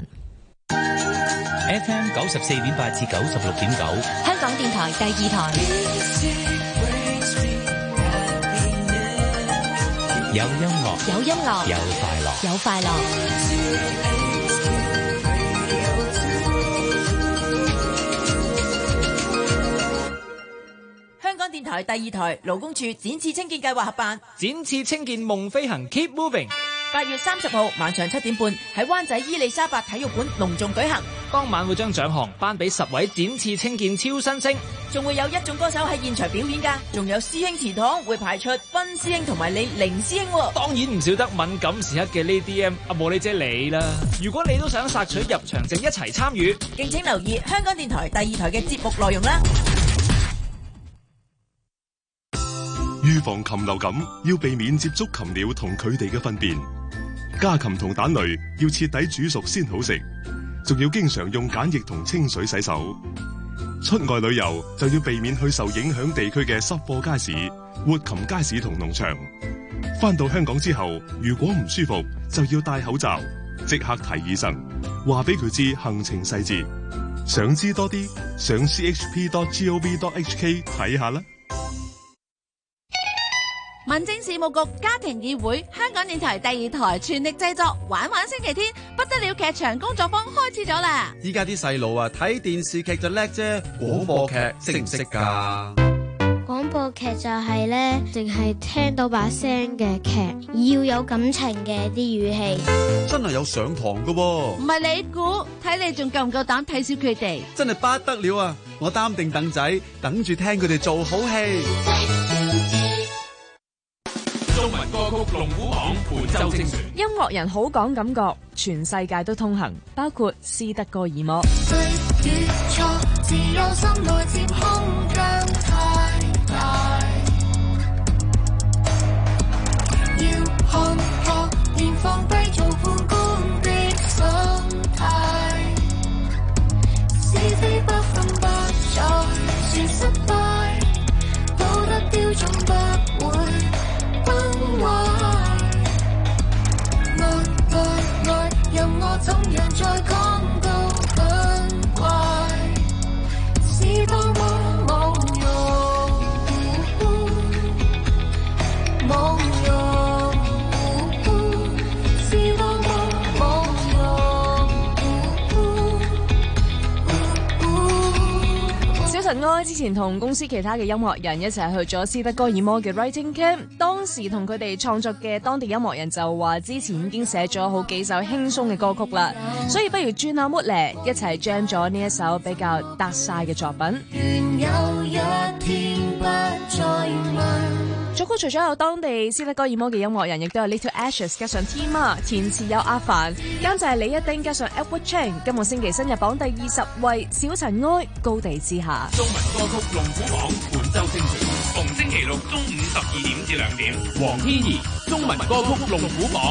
FM 94.8至96.9， 香港電台第2台。 有音樂， 有音樂， 有快樂， 有快樂。 香港電台第2台勞工處展翅青見計劃合辦展翅青見夢飛行 Keep Moving， 8月30號晚上7點半喺灣仔伊利沙伯體育館隆重舉行。 當晚會將獎項頒俾10位展翅青見超新星， 仲會有一眾歌手喺現場表演㗎，仲有師兄祠堂會派出分師兄同埋你凌師兄喎。 當然唔少得敏感時刻嘅呢 DM 阿茉莉姐你啦。如果你都想索取入場證一齊參與， 敬請留意香港電台第2台嘅節目內容啦。 預防禽流感要避免接觸禽鳥同佢哋嘅糞便，家禽同蛋類要徹底煮熟先好食，仲要經常用梘液同清水洗手。出外旅遊就要避免去受影響地區嘅濕貨街市、活禽街市同農場。返到香港之後，如果唔舒服就要戴口罩，即刻睇醫生，話俾佢知行程細節。想知多啲，上 chp.gov.hk 睇下啦。 民政事務局家庭議會，香港電台第2台全力製作玩玩星期天不得了劇場工作坊開始咗啦！ 依家啲細路啊，睇電視劇就叻啫，廣播劇識唔識㗎？ 廣播劇就係呢，淨係聽到把聲嘅劇，要有感情嘅啲語氣。 真係有上堂㗎喎！ 唔係你估，睇你仲夠唔夠膽睇小佢哋？ 真係不得了啊！我擔定凳仔，等住聽佢哋做好戲。 中文歌曲龍虎榜本周精選， 音樂人好講感覺，全世界都通行，包括斯德哥爾摩。 對與錯，自由心內佔空間太大，要看破，連放低做判官的心態，是非不分不再算失敗，道德標準不會崩壞，愛任我怎樣再講到很怪，是多麼冇用，冇用，是多麼冇用。 小塵埃之前同公司其他嘅音樂人一齊去咗斯德哥爾摩嘅 Writing Camp， 當時同佢哋創作嘅當地音樂人就話之前已經寫咗好幾首輕鬆嘅歌曲啦，所以不如轉下 mood 嚟，一齊 jam 咗呢一首比較得晒嘅作品。 願有一天不再問。 作曲除咗有當地斯德哥爾摩嘅音樂人，亦都有 Little Ashes 加上 Tima， 填詞有阿凡，監製李一丁加上 Edward Chang。今個星期新入榜第20位，小塵埃高地之下。 中文歌曲龍虎榜本周精選，逢星期六中午12點至2點，黃天怡中文歌曲龍虎榜。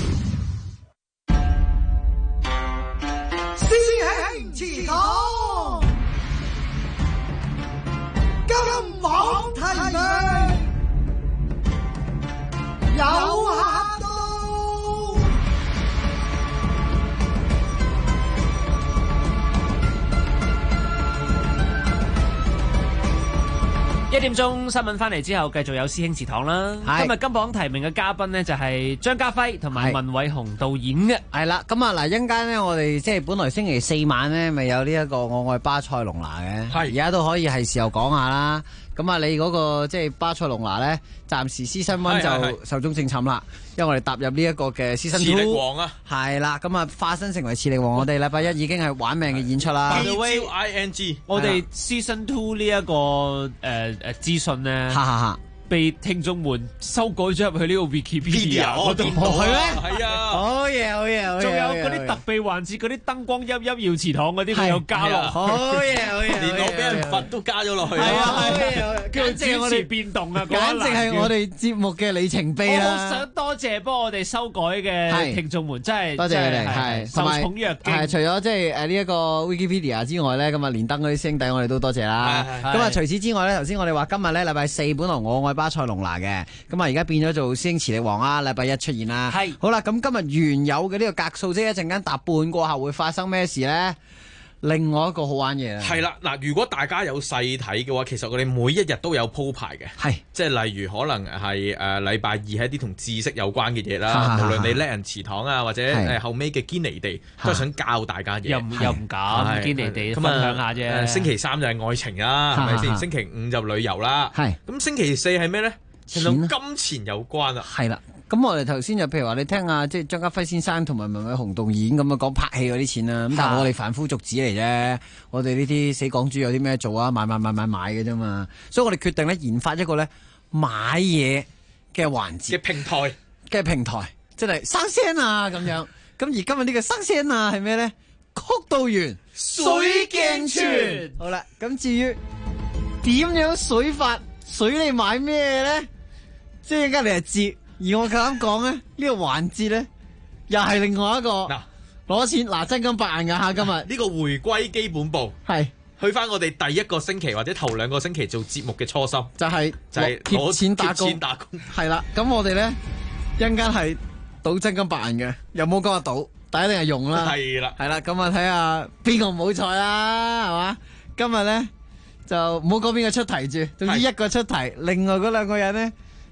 師兄祠堂，金榜題名。有客到 1點鐘新聞翻嚟之後，繼續有師兄祠堂啦。今日金榜提名嘅嘉賓呢，就係張家輝同埋文偉鴻導演嘅。 係啦，咁啊嗱，一陣間呢，我哋即係本來星期4晚呢，咪有呢一個我愛巴塞隆拿嘅，而家都可以係時候講下啦。咁啊，你嗰個即係巴塞隆拿咧，暫時season 1就壽終正寢啦，因為我哋踏入呢一個嘅season 2。磁力王啊，係啦，咁啊化身成為磁力王，我哋禮拜1已經係玩命嘅演出啦。 By the way, ING， 我哋 season 2呢一個資訊咧。被聽眾們修改咗入去呢個 Wikipedia 嗰度，係咩？係啊， 好嘢，好嘢， 仲有嗰啲特備環節，嗰啲燈光熠熠耀祠堂嗰啲，佢有加落。 好嘢，好嘢， 連我俾人罰都加咗落去。 係啊，叫佢主持變動啊！ 簡直係我哋節目嘅里程碑啦！ 我好想多謝幫我哋修改嘅聽眾們，真係多謝佢哋，係受寵若驚。 係除咗即係呢一個 Wikipedia 之外咧，咁啊連登嗰啲兄弟我哋都多謝啦。咁啊除此之外咧，頭先我哋話今日咧禮拜4本來我愛巴塞隆拿嘅。咁啊，而家變咗做師兄磁力王啊！禮拜1出現啦，係好啦。咁今日原有嘅呢個格數，即係一陣間搭半過後會發生咩事咧？另外一個好玩嘢係啦，嗱，如果大家有細睇嘅話，其實我哋每一日都有鋪排嘅，係即係例如可能係禮拜2係一啲同知識有關嘅嘢啦，無論你叻人祠堂啊，或者後尾嘅堅尼地，都係想教大家嘢， 又唔敢堅尼地分享下啫。 星期3就係愛情啦，係咪先？星期5就旅遊啦，係咁星期4係咩咧？同金錢有關啊， 係啦。咁我哋頭先就譬如話你聽下，即係張家輝先生同埋文偉鴻導演咁樣講拍戲嗰啲錢啦。咁但係我哋凡夫俗子嚟啫，我哋呢啲死港豬有啲咩做啊？買嘅啫嘛。所以我哋決定咧研發一個咧買嘢嘅環節嘅平台，即係生鮮啊咁樣。咁而今日呢個生鮮啊係咩咧？曲道園水鏡泉。好啦，咁至於點樣水法？水你買咩咧？即係而家你係接，而我夠膽講咧，呢個環節咧，又係另外一個攞錢真金白銀噶吓。今日呢個回歸基本步係去翻我哋第1個星期或者頭2個星期做節目嘅初心， 就係攞錢打工。係啦，咁我哋咧一陣間係賭真金白銀嘅，又冇講話賭，但一定係用啦。係啦，咁啊睇下邊個唔好彩啦，係嘛？今日咧。就唔好講邊個出題住，總之一個出題，另外嗰2個人咧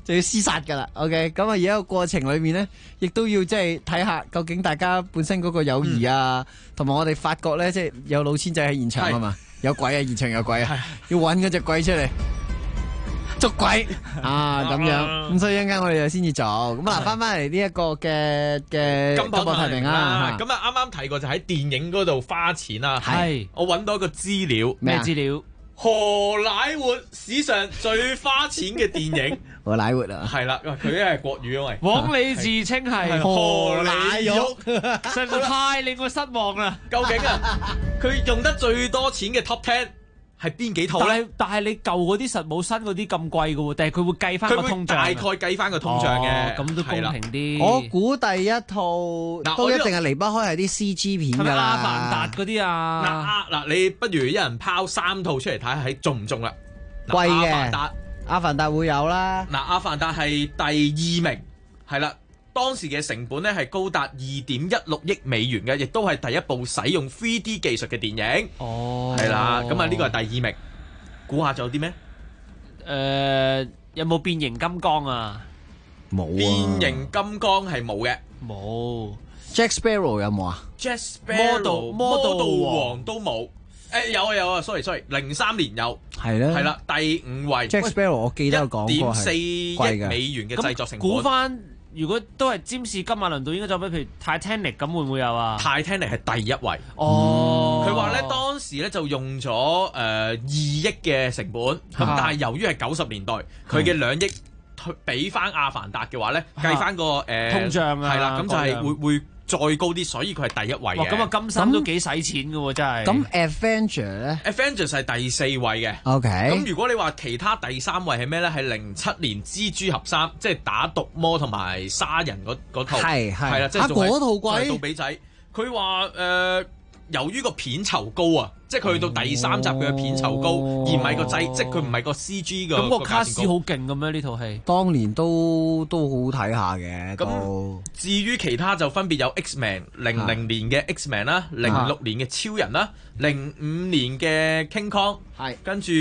就要廝殺㗎啦。OK， 咁啊而家個過程裏面咧，亦都要即係睇下究竟大家本身嗰個友誼啊，同埋我哋發覺咧，即係有老千仔喺現場啊嘛，有鬼啊，現場有鬼啊，要揾嗰隻鬼出嚟。捉鬼啊咁樣，咁所以一陣間我哋就先至做。咁啊，翻嚟呢一個嘅金榜題名啦。 咁啊，啱啱提過就喺電影嗰度花錢啦。 係， 我揾到一個資料。 咩資料？ 荷乃活史上最花錢嘅電影。 荷乃活啊， 係啦，佢咧係國語啊，喂。 枉你自稱係荷乃玉，實在太令我失望啦。 究竟啊，佢用得最多錢嘅 Top 10。係邊幾套咧？ 但係你舊嗰啲實冇新嗰啲咁貴嘅喎，定係佢會計翻個通脹？ 大概計翻個通脹嘅， 咁都公平啲。 我估第一套都一定係離不開係啲 CG 片㗎啦。 阿凡達嗰啲啊？ 嗱，你不如一人拋3套出嚟睇下，係中唔中啦？ 貴嘅。阿凡達會有啦。 嗱，阿凡達係第2名，係啦。當時嘅成本咧係高達2.16億美元嘅，亦都係第一部使用 3D 技術嘅電影。係啦，咁啊呢個係第2名。估下仲有啲咩？ 有冇變形金剛啊？ 冇啊。 變形金剛係冇嘅。 冇。 Jack Sparrow 有冇啊 ？Jack Sparrow 魔盜王都冇。有啊 ，sorry， 03年有。係咧。係啦，第5位。 Jack Sparrow 我記得有講過 1.4億美元嘅製作成本。 估翻。如果都係占士金馬倫道應該就比譬如 Titanic 咁會唔會有啊 ？Titanic 係第1位。 哦， 佢話咧當時咧就用咗2億嘅成本，但係由於係90年代，佢嘅2億俾翻阿凡達嘅話咧，計翻個通脹啊， 係啦，咁就係會再高啲，所以佢係第1位嘅。 咁啊，金三都幾使錢嘅喎，真係。 咁 Avenger 咧 ？Avenger 係第4位嘅。 OK。 咁如果你話其他第3位係咩咧？係07年蜘蛛俠3，即係打毒魔同埋沙人嗰套。係啦，即係嗰套貴。 杜比仔，佢話由於個片酬高啊，即係佢去到第3集佢嘅片酬高，而唔係個製，即係佢唔係個 CG 嘅。 咁個卡士好勁嘅咩？呢套戲當年都好睇下嘅。 咁至於其他就分別有 X-Men 00年嘅 X-Men 啦，06年嘅超人啦，05年嘅 King Kong， 跟住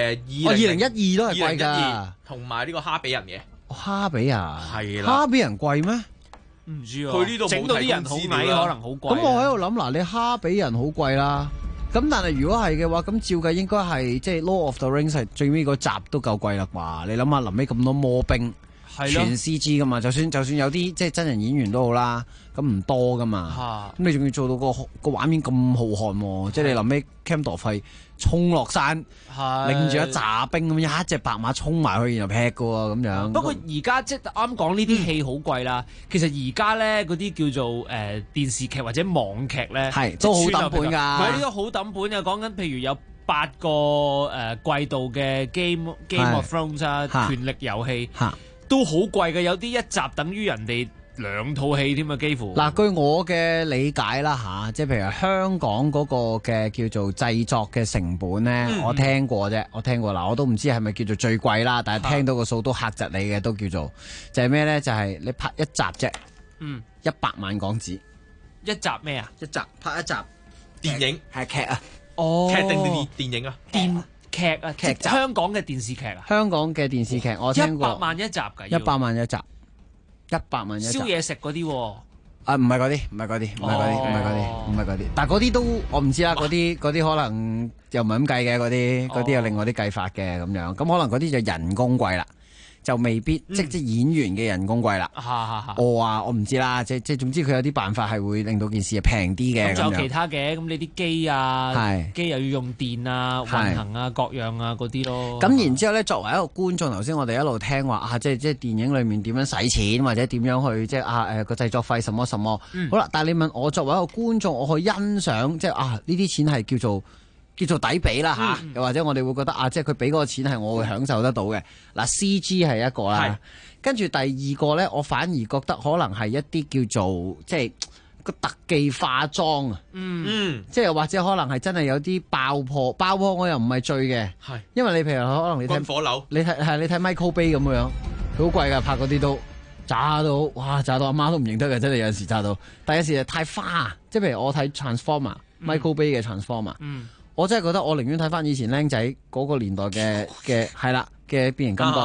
2012都係貴㗎， 同埋呢個哈比人嘅。 哈比人係啦， 哈比人貴咩？ 唔知啊， 佢呢度整到啲人好矮，可能好貴。 咁我喺度諗嗱，你哈比人好貴啦。咁但係如果係嘅話，咁照計應該係即係 Lord of the Rings 係最尾嗰集都夠貴啦啩？你諗下臨尾咁多魔兵，全 CG 噶嘛？就算有啲即係真人演員都好啦，咁唔多噶嘛。咁你仲要做到個畫面咁浩瀚，即係你臨尾 Camdorf 係衝落山，拎住一紮兵咁一隻白馬衝埋去，然後劈噶喎咁樣。 不過而家即係啱講呢啲戲好貴啦。其實而家咧嗰啲叫做電視劇或者網劇咧， 都好抌本㗎。 佢呢個好抌本㗎。講緊譬如有8個季度嘅 Game of Thrones 啊，權力遊戲都好貴嘅。有啲一集等於人哋2套戲添啊，幾乎。 嗱，據我嘅理解啦嚇，即係譬如香港嗰個嘅叫做製作嘅成本咧，我聽過啫，嗱，我都唔知係咪叫做最貴啦，但係聽到個數都嚇窒你嘅，都叫做就係咩咧？就係你拍一集啫，100萬港紙一集咩啊？ 一集拍一集電影係劇啊？ 劇定電影啊？ 電劇啊？劇集？香港嘅電視劇啊？ 香港嘅電視劇我聽過 100萬一集㗎 ，100萬一集。100萬一集。 燒嘢食嗰啲喎。 啊，唔係嗰啲，但係嗰啲都我唔知啦，嗰啲可能又唔係咁計嘅，嗰啲有另外啲計法嘅咁樣，咁可能嗰啲就人工貴啦。就未必即演員嘅人工貴啦。我唔知啦，即總之佢有啲辦法係會令到件事係平啲嘅。 咁仲有其他嘅，咁你啲機啊，機又要用電啊、運行啊、各樣啊嗰啲咯。 咁然之後咧，作為一個觀眾，頭先我哋一路聽話啊，即電影裏面點樣使錢，或者點樣去個製作費什麼什麼。好啦，但係你問我作為一個觀眾，我去欣賞呢啲錢係叫做抵俾啦嚇，又或者我哋會覺得即係佢俾嗰個錢係我會享受得到嘅。嗱，CG 係一個啦，跟住第二個咧，我反而覺得可能係一啲叫做即係個特技化妝啊，即係或者可能係真係有啲爆破我又唔係醉嘅，因為你譬如可能你睇火樓， 你睇 Michael Bay 咁樣，佢好貴㗎，拍嗰啲都炸到阿媽都唔認得嘅，真係有陣時炸到，但有時就太花，即係譬如我睇 Transformer，Michael Bay 嘅 Transformer。我真係覺得我寧願睇翻以前僆仔嗰個年代嘅變形金剛，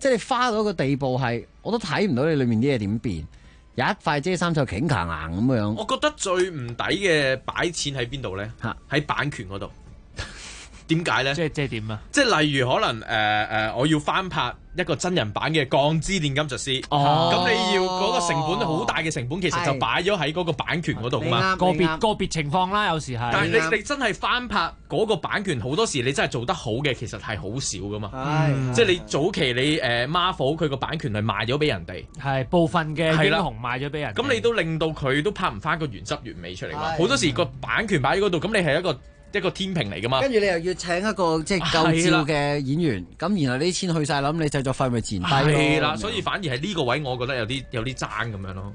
即係你花到一個地步係，我都睇唔到你裏面啲嘢點變。有一塊遮衫就擎強硬咁樣。 我覺得最唔抵嘅擺錢喺邊度咧？喺版權嗰度。點解咧？ 即係點啊？ 即係例如可能我要翻拍一個真人版嘅《鋼之煉金術師》。咁你要嗰個成本好大嘅成本，其實就擺咗喺嗰個版權嗰度嘛。 個別情況啦，有時係。 但係你真係翻拍嗰個版權，好多時你真係做得好嘅，其實係好少噶嘛。即係你早期你Marvel 佢個版權係賣咗俾人哋， 係部分嘅英雄賣咗俾人。 咁你都令到佢都拍唔翻個原汁原味出嚟嘛。好多時個版權擺喺嗰度，咁你係一個天平嚟噶嘛， 跟住你又要請一個即係夠照嘅演員，咁然後呢啲錢去晒，諗你製作費咪自然低咯。 係啦，所以反而係呢個位，我覺得有啲爭咁樣咯。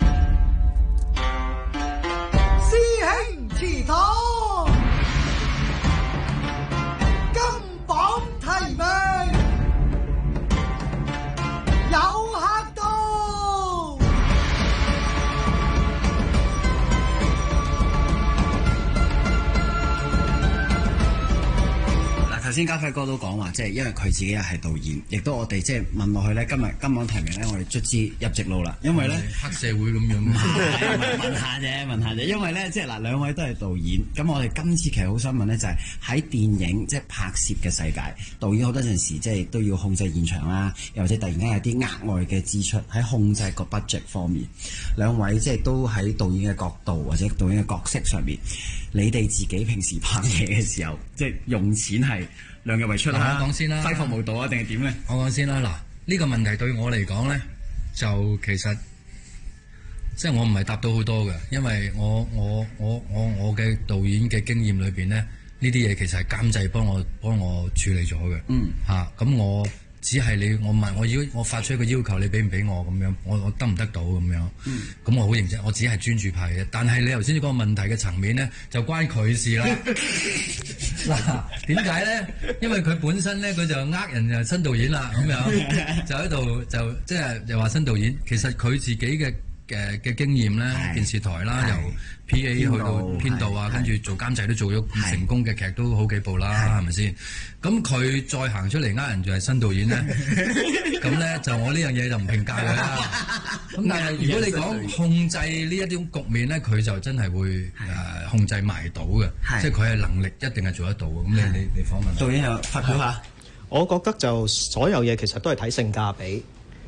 師兄祠堂，金榜題名，有客到。 頭先家輝哥都講話，即係因為佢自己又係導演，亦都我哋即係問落去咧。今日金榜題名咧，我哋卒之入直路啦。因為咧黑社會咁樣， 問下啫。因為咧，即係嗱，兩位都係導演，咁我哋今次其實好想問咧，就係喺電影即係拍攝嘅世界，導演好多陣時即係都要控制現場啦，又或者突然間有啲額外嘅支出喺控制個 budget 方面。兩位即係都喺導演嘅角度或者導演嘅角色上面，你哋自己平時拍嘢嘅時候，即係用錢係量入為出啦， 我講先啦， 揮霍無度啊，定係點咧？ 我講先啦，嗱，呢個問題對我嚟講咧，就其實即係我唔係答到好多嘅，因為我嘅導演嘅經驗裏邊咧，呢啲嘢其實係監製幫我處理咗嘅。咁我只係我問我，如果我發出一個要求，你俾唔俾我咁樣，我得唔得到咁樣？咁我好認真，我只係專注拍嘅。但係你頭先嗰個問題嘅層面咧，就關佢事啦。嗱，點解咧？因為佢本身咧，佢就呃人就新導演啦，咁樣就喺度就即係又話新導演，其實佢自己嘅經驗咧，電視台啦，由 PA 去到編導啊，跟住做監製都做咗咁成功嘅劇都好幾部啦，係咪先？咁佢再行出嚟呃人就係新導演咧，咁咧就我呢樣嘢就唔評價佢啦。咁但係如果你講控制呢一種局面咧，佢就真係會控制埋到嘅，即係佢係能力一定係做得到嘅。咁你訪問導演又發表下， 我覺得就所有嘢其實都係睇性價比。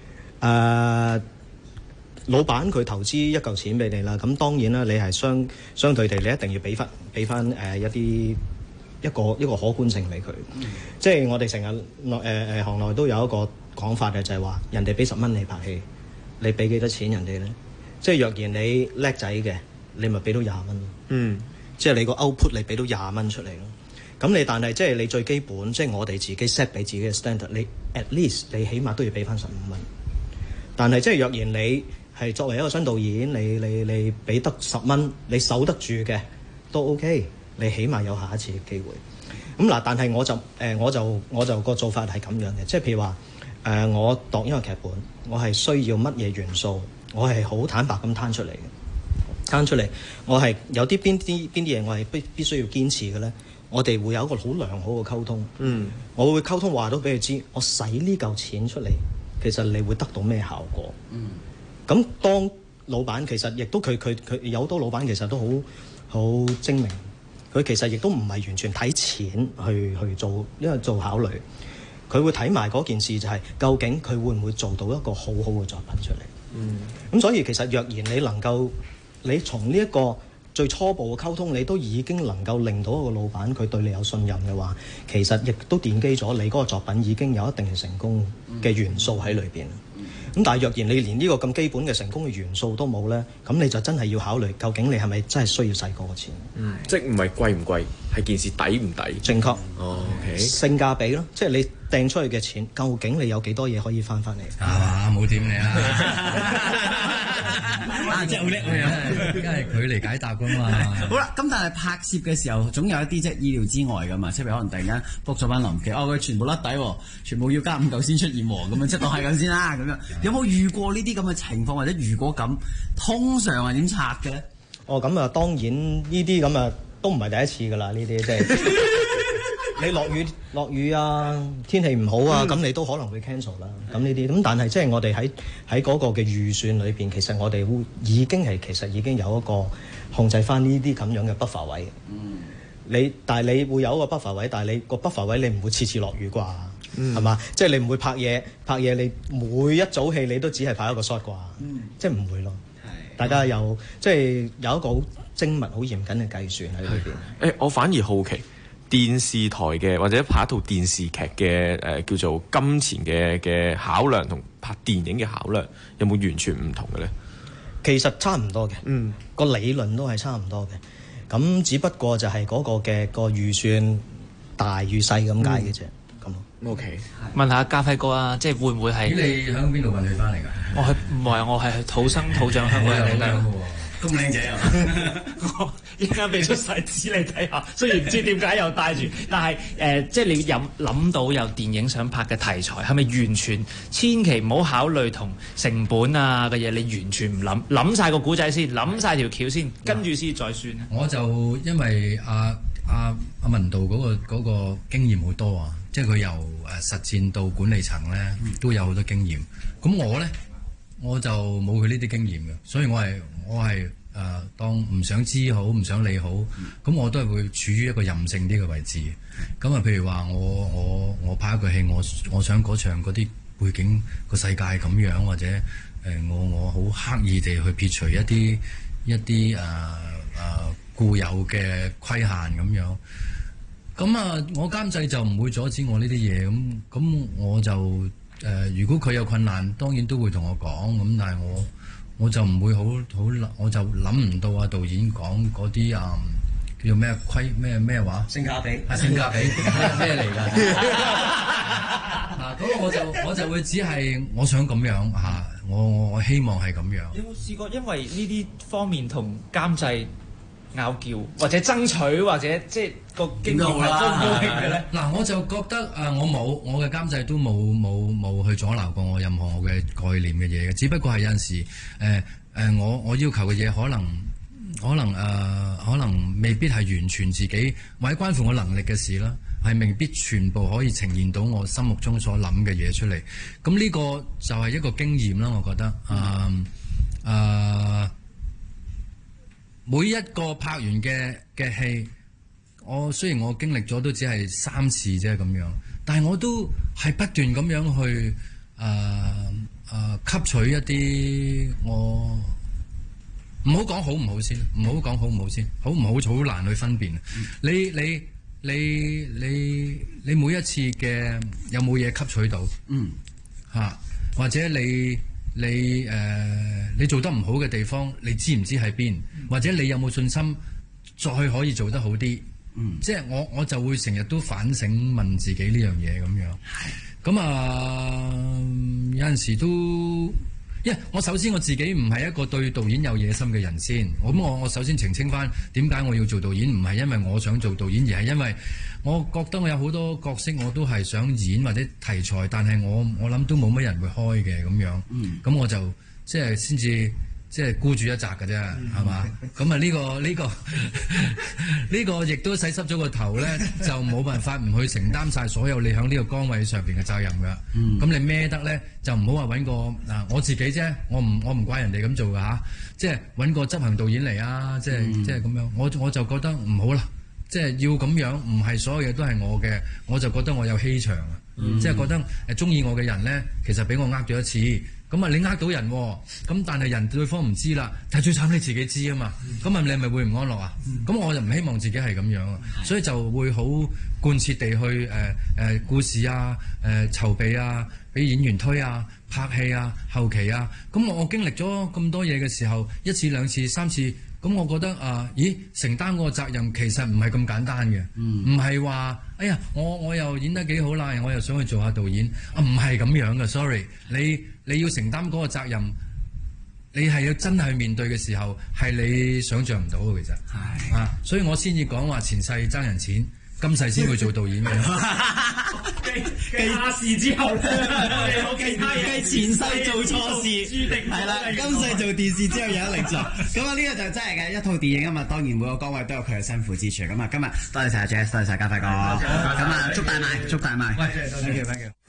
老闆佢投資一嚿錢俾你啦，咁當然啦，你係相對地，你一定要俾翻一個可觀性俾佢。即係我哋成日行內都有一個講法嘅，就係話人哋俾10蚊你拍戲，你俾幾多錢人哋咧？即係若然你叻仔嘅，你咪俾到20蚊。即係你個 output 你俾到20蚊出嚟咯。咁你但係即係你最基本，即係我哋自己 set 俾自己嘅 standard， 你 at least 你起碼都要俾翻15蚊。但係即係若然你係作為一個新導演，你俾得10蚊，你守得住嘅都 OK， 你起碼有下一次嘅機會。咁嗱，但係我就個做法係咁樣嘅，即係譬如話我度一個劇本，我係需要乜嘢元素，我係好坦白咁攤出嚟，我係有邊啲嘢我係必須要堅持嘅咧。我哋會有一個好良好嘅溝通。我會溝通話到俾佢知，我使呢嚿錢出嚟，其實你會得到咩效果。咁當老闆其實亦都佢有好多老闆其實都好精明，佢其實亦都唔係完全睇錢去做，因為做考慮，佢會睇埋嗰件事就係究竟佢會唔會做到一個好好嘅作品出嚟。咁所以其實若然你能夠你從呢一個最初步嘅溝通，你都已經能夠令到一個老闆佢對你有信任嘅話，其實亦都奠基咗你嗰個作品已經有一定嘅成功嘅元素喺裏邊。咁但係若然你連呢個咁基本嘅成功嘅元素都冇咧，咁你就真係要考慮究竟你係咪真係需要使嗰個錢？ 即係唔係貴唔貴，係件事抵唔抵？ 正確。 OK。 性價比咯，即係你掟出去嘅錢，究竟你有幾多嘢可以翻嚟？ 冇點你真係好叻喎！梗係佢嚟解答噶嘛。 好啦，咁但係拍攝嘅時候，總有一啲即係意料之外噶嘛，即係譬如可能突然間 book 咗班臨記，佢全部甩底喎，全部要加5嚿先出現喎，咁樣即係當係咁先啦，咁樣有冇遇過呢啲咁嘅情況，或者如果咁，通常係點拆嘅咧？ 咁啊，當然呢啲咁啊都唔係第一次噶啦，呢啲即係你落雨啊，天氣唔好啊，咁你都可能會 cancel 啦。咁呢啲咁，但係即係我哋喺嗰個嘅預算裏邊，其實我哋會已經有一個控制翻呢啲咁樣嘅 buffer 位。但係你會有一個 buffer 位，但係你個 buffer 位你唔會次次落雨啩，係嘛？即係你唔會拍嘢，你每一組戲你都只係拍一個 shot 啩，即係唔會咯。大家有即係有一個好精密、好嚴謹嘅計算喺裏邊。 我反而好奇電視台嘅或者拍一套電視劇嘅叫做金錢嘅考量同拍電影嘅考量有冇完全唔同嘅咧？ 其實差唔多嘅，個理論都係差唔多嘅。咁只不過就係嗰個預算大與細咁解嘅啫。咁 OK。 問下家輝哥啊，即係會唔會係？ 你喺邊度運佢翻嚟㗎？ 我係土生土長香港人嚟㗎。 咁靚仔啊！ 我依家俾出細紙你睇下，雖然唔知點解又帶住，但係即係你有諗到有電影想拍嘅題材，係咪完全千祈唔好考慮同成本啊嘅嘢？你完全唔諗晒個古仔先，諗晒條橋先，跟住先再算。 我就因為阿文道嗰個經驗好多啊，即係佢由實戰到管理層咧都有好多經驗。咁我咧我就冇佢呢啲經驗嘅，所以我係當唔想知好，唔想理好，咁我都係會處於一個任性啲嘅位置。咁啊，譬如話我拍一個戲，我想嗰場嗰啲背景個世界咁樣，或者我好刻意地去撇除一啲固有嘅規限咁樣。咁啊，我監製就唔會阻止我呢啲嘢。咁我就如果佢有困難，當然都會同我講。咁但係我就唔會好，我就諗唔到導演講嗰啲叫做咩話？性價比咩嚟㗎？咁我就會只係我想咁樣嚇，我希望係咁樣。 有冇試過因為呢啲方面同監製拗撬，或者爭取，或者即係個經驗係高唔高興嘅咧？ 嗱，我就覺得我嘅監製都冇去阻撓過我任何我嘅概念嘅嘢嘅，只不過係有陣時我要求嘅嘢可能未必係完全自己或者關乎我能力嘅事啦，係未必全部可以呈現到我心目中所諗嘅嘢出嚟。咁呢個就係一個經驗啦，我覺得每一個拍完嘅戲，雖然我經歷咗都只係3次啫咁樣，但係我都係不斷咁樣去吸取一啲我唔好講好唔好先，好唔好好難去分辨。你每一次嘅有冇嘢吸取到？或者你做得唔好嘅地方，你知唔知喺邊？或者你有冇信心再可以做得好啲？即係我就會成日都反省問自己呢樣嘢咁樣。咁有陣時都，因為我首先我自己唔係一個對導演有野心嘅人先。我首先澄清翻點解我要做導演，唔係因為我想做導演，而係因為我覺得我有好多角色我都係想演或者題材，但係我諗都冇乜人會開嘅咁樣。咁我就即係先至即係孤注一擲嘅啫，係嘛？咁啊呢個亦都洗濕咗個頭咧，就冇辦法唔去承擔晒所有你喺呢個崗位上邊嘅責任㗎。咁你孭得咧，就唔好話揾個我自己啫，我唔怪人哋咁做㗎嚇。即係揾個執行導演嚟啊，即係咁樣。我就覺得唔好啦，即係要咁樣，唔係所有嘢都係我嘅，我就覺得我有欺場啊。即係覺得中意我嘅人咧，其實俾我呃咗一次。咁你呃到人喎，咁但係對方唔知啦，但係最慘你自己知啊嘛，咁你係咪會唔安樂啊？咁我就唔希望自己係咁樣啊，所以就會好貫徹地去故事啊、籌備啊、俾演員推啊、拍戲啊、後期啊，咁我經歷咗咁多嘢嘅時候，一次、兩次、三次。咁我覺得承擔嗰個責任其實唔係咁簡單嘅，唔係話哎呀我又演得幾好啦，我又想去做下導演唔係咁樣嘅。Sorry， 你要承擔嗰個責任，你係要真係去面對嘅時候，係你想像唔到嘅其實所以我先至講話前世爭人錢，今世先會做導演嘅。 繼亞視之後咧，我哋有其他嘢， 前世做錯事， 注定係啦，今世做電視之後有一力做。咁啊，呢個就真係嘅一套電影啊嘛。當然每個崗位都有佢嘅辛苦之處。咁啊，今日多謝晒 Jazz， 多謝晒家輝哥。咁啊，祝大賣，祝大賣。 喂，多謝 ，thank you。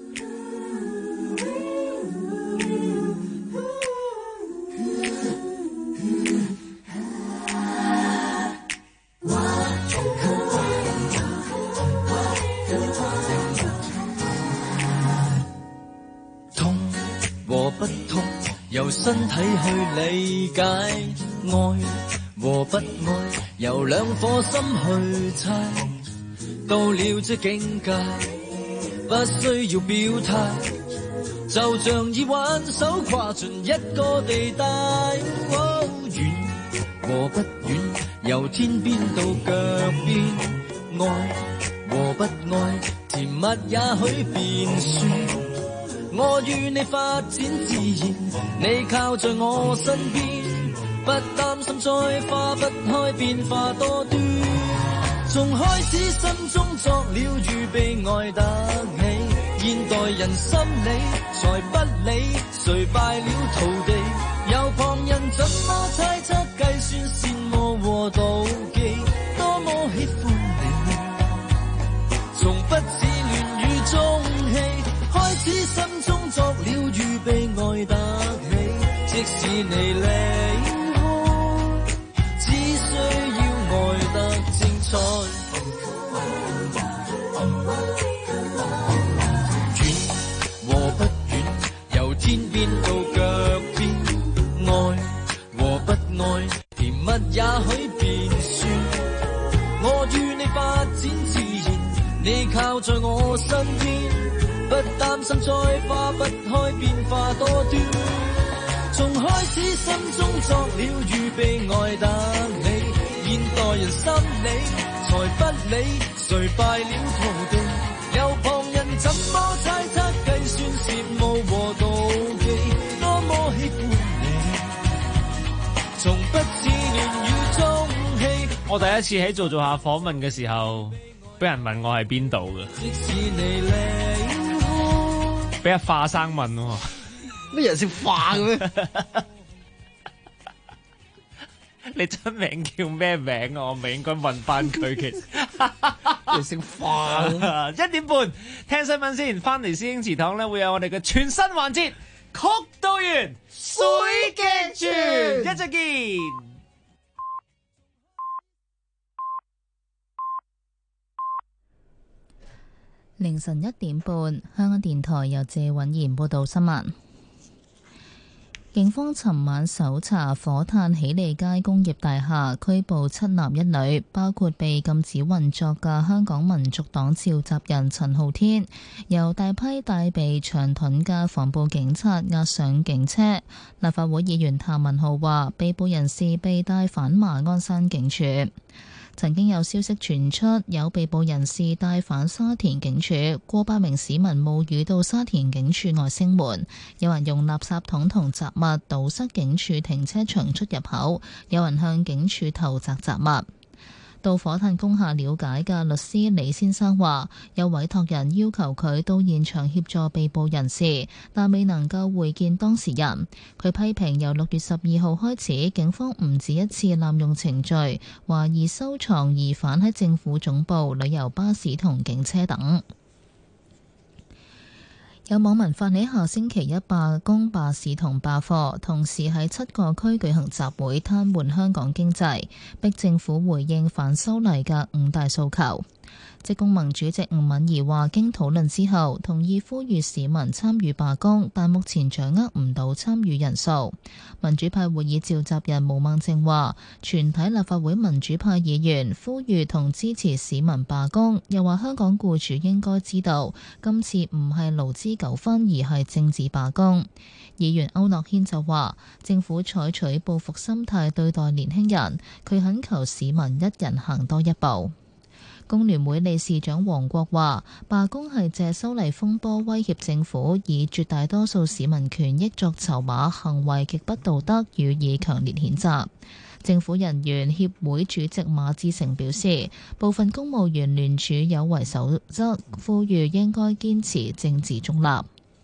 和不痛，由身體去理解；愛和不愛，由兩顆心去猜。到了這境界，不需要表態，就像已挽手跨進一個地帶。遠和不遠，由天邊到腳邊；愛和不愛，甜蜜也許變酸。我與你發展自然，你靠在我身邊，不擔心再化不開變化多端。從開始心中作了預備，愛得起現代人心理，才不理誰敗了土地。有旁人怎麼猜測計算羨慕和妒忌，多麼喜歡你，從不似亂與中氣。開始心中作了預備，愛得起，即使你離開，只需要愛得精彩。遠和不遠，由天邊到腳邊；愛和不愛，甜蜜也許變酸。我與你發展自然，你靠在我身邊，不擔心再化不開變化多端。從開始心中作了預備，愛得起現代人心理，才不理誰敗了土地。有旁人怎麼猜測計算羨慕和妒忌，多麼喜歡你，從不似亂與中氣。 我第一次喺做下訪問嘅時候，俾人問我係邊度嘅， 即使你離俾阿化生問喎， 乜人姓化嘅咩？ 你真名叫咩名啊？我咪應該問翻佢。其實人姓化嘅。 1點半聽新聞先，翻嚟師兄祠堂咧會有我哋嘅全新環節曲到完水鏡泉，一陣見。 凌晨1點半，香港電台由謝允賢報道新聞。警方尋晚搜查火炭喜利街工業大廈，拘捕7男1女，包括被禁止運作嘅香港民族黨召集人陳浩天，由大批帶備長盾嘅防暴警察押上警車。立法會議員譚文豪話，被捕人士被帶返馬鞍山警署。曾經有消息傳出，有被捕人士帶返沙田警署，過百名市民冒雨到沙田警署外聲援，有人用垃圾桶同雜物堵塞警署停車場出入口，有人向警署投擲雜物。到火炭工廈了解嘅律師李先生話，有委託人要求佢到現場協助被捕人士，但未能夠會見當事人。佢批評由6月12號開始，警方唔止一次濫用程序，懷疑收藏疑犯喺政府總部、旅遊巴士同警車等。有網民發起下星期一罷工、罷市同罷課，同時喺7個區舉行集會，癱瘓香港經濟，逼政府回應反修例嘅5大訴求。職工盟主席吳敏儀話，經討論之後，同意呼籲市民參與罷工，但目前掌握唔到參與人數。民主派會議召集人毛孟靜話，全體立法會民主派議員呼籲同支持市民罷工，又話香港僱主應該知道，今次唔係勞資糾紛，而係政治罷工。議員區諾軒就話，政府採取報復心態對待年輕人，佢懇求市民一人行多一步。工聯會理事長黃國話，罷工係借修例風波威脅政府，以絕大多數市民權益作籌碼，行為極不道德，予以強烈譴責。 政府人員協會主席馬志成表示，部分公務員聯署有違守則，呼籲應該堅持政治中立。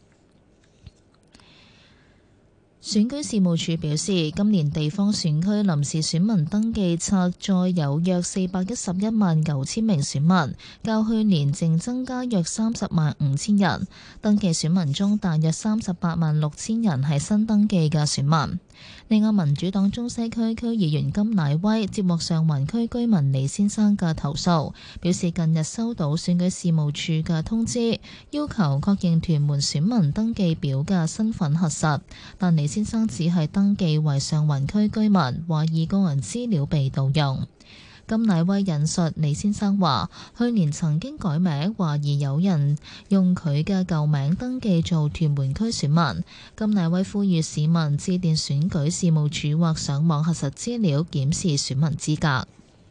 選舉事務處表示，今年地方選區臨時選民登記冊載有約411萬9千名選民，較去年淨增加約30萬5千人。登記選民中，大約38萬6千人係新登記嘅選民。另外，民主黨中西區區議員金乃威接獲上環區居民李先生嘅投訴，表示近日收到選舉事務處嘅通知，要求確認屯門選民登記表嘅身份核實，但李先生只係登記為上環區居民，懷疑個人資料被盜用。金乃威引述李先生話，去年曾經改名，懷疑有人用佢嘅舊名登記做屯門區選民。金乃威呼籲市民致電選舉事務處或上網核實資料，檢視選民資格。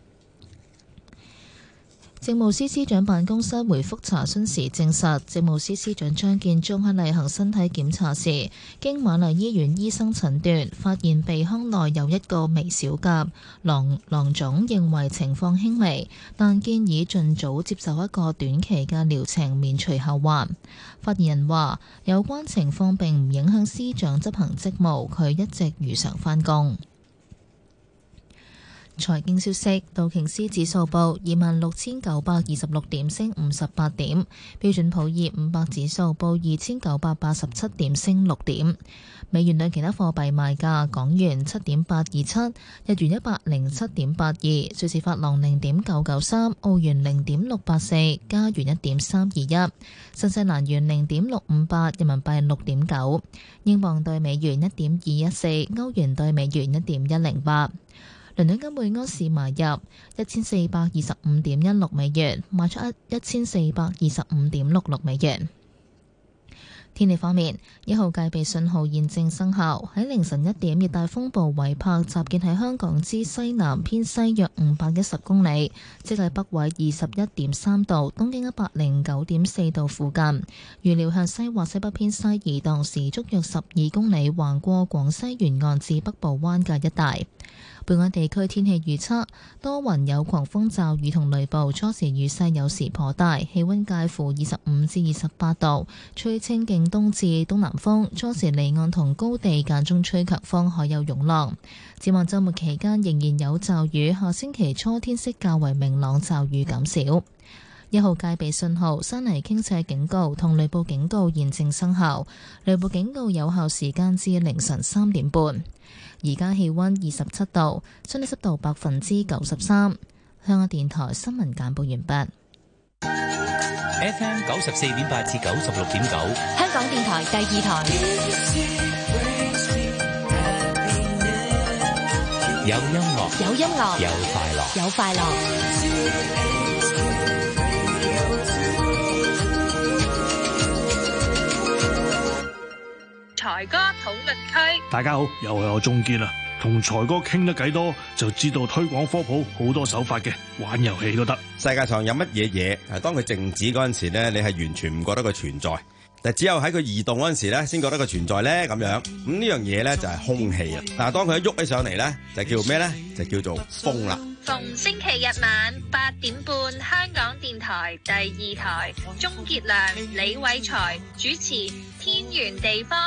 政務司司長辦公室回覆查詢時證實，政務司司長張建宗喺例行身體檢查時，經瑪麗醫院醫生診斷，發現鼻腔內有一個微小嘅囊腫，認為情況輕微，但建議盡早接受一個短期嘅療程，免除後患。發言人話：有關情況並唔影響司長執行職務，佢一直如常返工。財經消息，道瓊斯指數報26,926點，升58點；標準普爾500指數報2,987點，升6點。美元對其他貨幣賣價：港元7.827，日元107.82，瑞士法郎0.993，澳元0.684，加元1.321，新西蘭元0.658，人民幣6.9，英鎊對美元1.214，歐元對美元1.108。倫敦金每安士買入1425.16美元，賣出1425.66美元。天氣方面，1號戒備信號現正生效。喺凌晨1點，熱帶風暴韋柏集結喺香港之西南偏西約510公里，即係北緯21.3度、東經109.4度附近。預料向西或西北偏西移動，時速約12公里，橫過廣西沿岸至北部灣嘅一帶。本港地區天氣預測，多雲有狂風驟雨同雷暴，初時雨勢有時頗大，氣溫介乎25至28度，吹清勁東至東南風，初時離岸同高地間中吹強風，海有湧浪。展望週末期間仍然有驟雨，下星期初天色較為明朗，驟雨減少。1號戒備信號、山泥傾瀉警告同雷暴警告現正生效，雷暴警告有效時間至凌晨3點半。而家氣溫27度，相對濕度93%。香港電台新聞簡報完畢。 FM 94.8至96.9，香港電台第2台。有音樂，有音樂，有快樂，有快樂。 財哥討論區， 大家好，又係我鍾堅啦。同財哥傾得幾多，就知道推廣科普好多手法嘅，玩遊戲都得。 世界上有乜嘢嘢係當佢靜止嗰陣時咧，你係完全唔覺得佢存在，但只有喺佢移動嗰陣時咧，先覺得佢存在咧咁樣。咁呢樣嘢咧就係空氣啊。但係當佢一喐起上嚟咧，就叫咩咧？就叫做風啦。 逢星期日晚8點半，香港電台第2台，鍾傑良、李偉才主持《天圓地方》。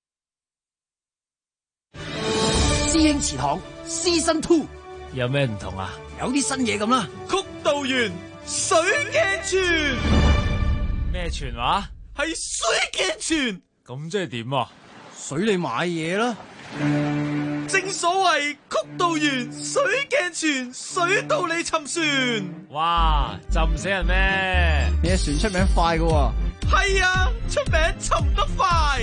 師兄祠堂 Season 2 有咩唔同啊？ 有啲新嘢咁啦。 曲道園水鏡泉咩泉話？ 係水鏡泉， 咁即係點啊？ 水你買嘢啦。 正所謂曲道園水鏡泉，水到你沉船。 哇，浸死人咩？ 你隻船出名快㗎喎。 係啊，出名沉得快。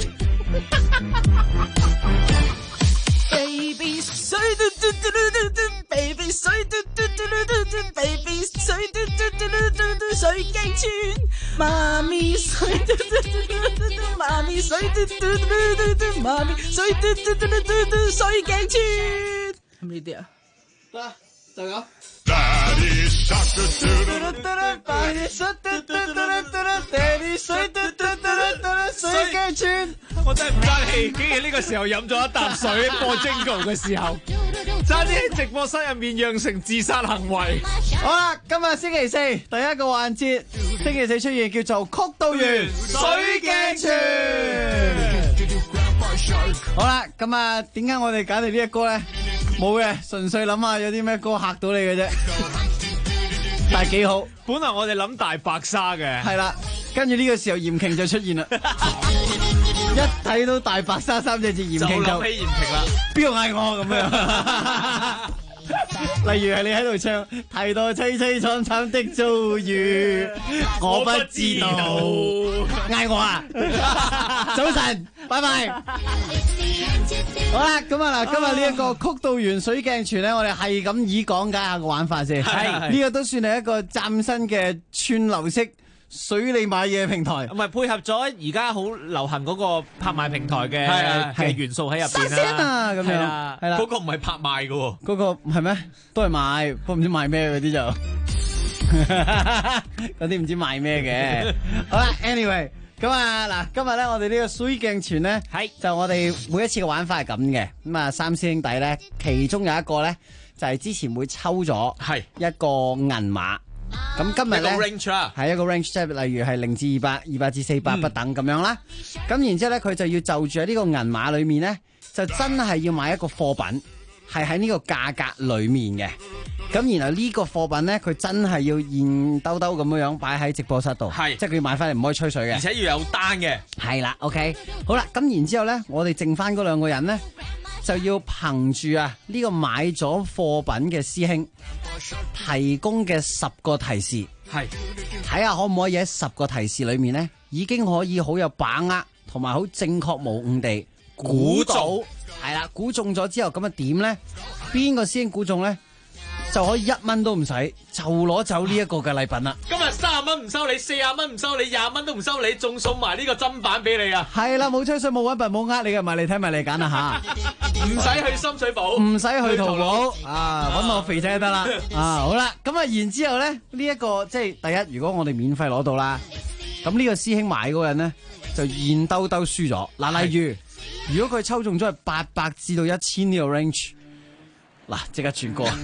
Baby 水嘟嘟嘟嘟嘟 ，Baby 水嘟嘟嘟嘟嘟 ，Baby 水嘟嘟嘟嘟嘟水鏡泉，媽咪水嘟嘟嘟嘟嘟，媽咪水嘟嘟嘟嘟嘟，媽咪水嘟嘟嘟嘟嘟水鏡泉，係咪呢啲啊？得，就咁。Daddy shark do do do do do, Daddy shark do do do do do, Daddy shark do do do do, 水鏡泉。 我真係唔爭氣，竟然呢個時候飲咗一啖水播 Jingle 嘅時候。 差啲喺直播室入面釀成自殺行為。 好啦，今日星期四第一個環節，星期四出現叫做曲道園水鏡泉。好啦，咁啊，點解我哋揀嚟呢一歌咧？冇嘅，純粹諗下有啲咩歌嚇到你嘅啫。但係幾好， 本來我哋諗大白鯊嘅， 係啦，跟住呢個時候嚴瓊就出現啦。一睇到大白鯊三隻字，嚴瓊就諗起嚴瓊啦， 邊個嗌我咁樣？例如係你喺度唱，提到凄凄慘慘的遭遇，我不知道，嗌我啊！早晨，拜拜。好啦，咁啊嗱，今日呢一個曲道園水鏡泉咧，我哋係咁以講解下個玩法先。係呢個都算係一個嶄新嘅串流式水你買嘢平台， 唔係配合咗而家好流行嗰個拍賣平台嘅元素喺入邊啦。咁樣係啦， 嗰個唔係拍賣嘅喎， 嗰個係咩？都係賣，不過唔知賣咩嗰啲就，嗰啲唔知賣咩嘅。好啦 ，anyway。咁啊嗱，今日咧我哋呢個水鏡泉咧，就我哋每一次嘅玩法係咁嘅。咁啊，三師兄弟咧，其中有一個咧就係之前會抽咗一個銀碼。咁今日咧係一個 range， 即係例如係0至200、200至400不等咁樣啦。咁然之後咧，佢就要就住喺呢個銀碼裏面咧，就真係要買一個貨品，係喺呢個價格裏面嘅。咁然後呢個貨品咧，佢真係要現兜兜咁樣擺喺直播室度，即係佢要買翻嚟，唔可以吹水嘅， 而且要有單嘅。 係啦 ，OK， 好啦，咁然之後咧，我哋剩翻嗰兩個人咧，就要憑住啊呢個買咗貨品嘅師兄提供嘅10個提示，睇下可唔可以喺10個提示裏面咧，已經可以好有把握同埋好正確無誤地估到，係啦，估中咗之後咁啊點咧？邊個師兄估中咧？就可以1蚊都唔使，就攞走呢一個嘅禮品啦。 今日30蚊唔收你，40蚊唔收你，20蚊都唔收你，仲送埋呢個砧板俾你啊！ 係啦，冇吹水冇搵笨冇呃你嘅，埋嚟睇埋嚟揀啦吓， 唔使去深水埗， 唔使去淘寶啊，搵我肥仔就得啦啊！好啦，咁啊，然之後咧呢一個即係第一，如果我哋免費攞到啦，咁呢個師兄買嗰個人咧就現兜兜輸咗嗱。例如果佢抽中咗係800至到1000呢個 range。嗱，即刻轉歌，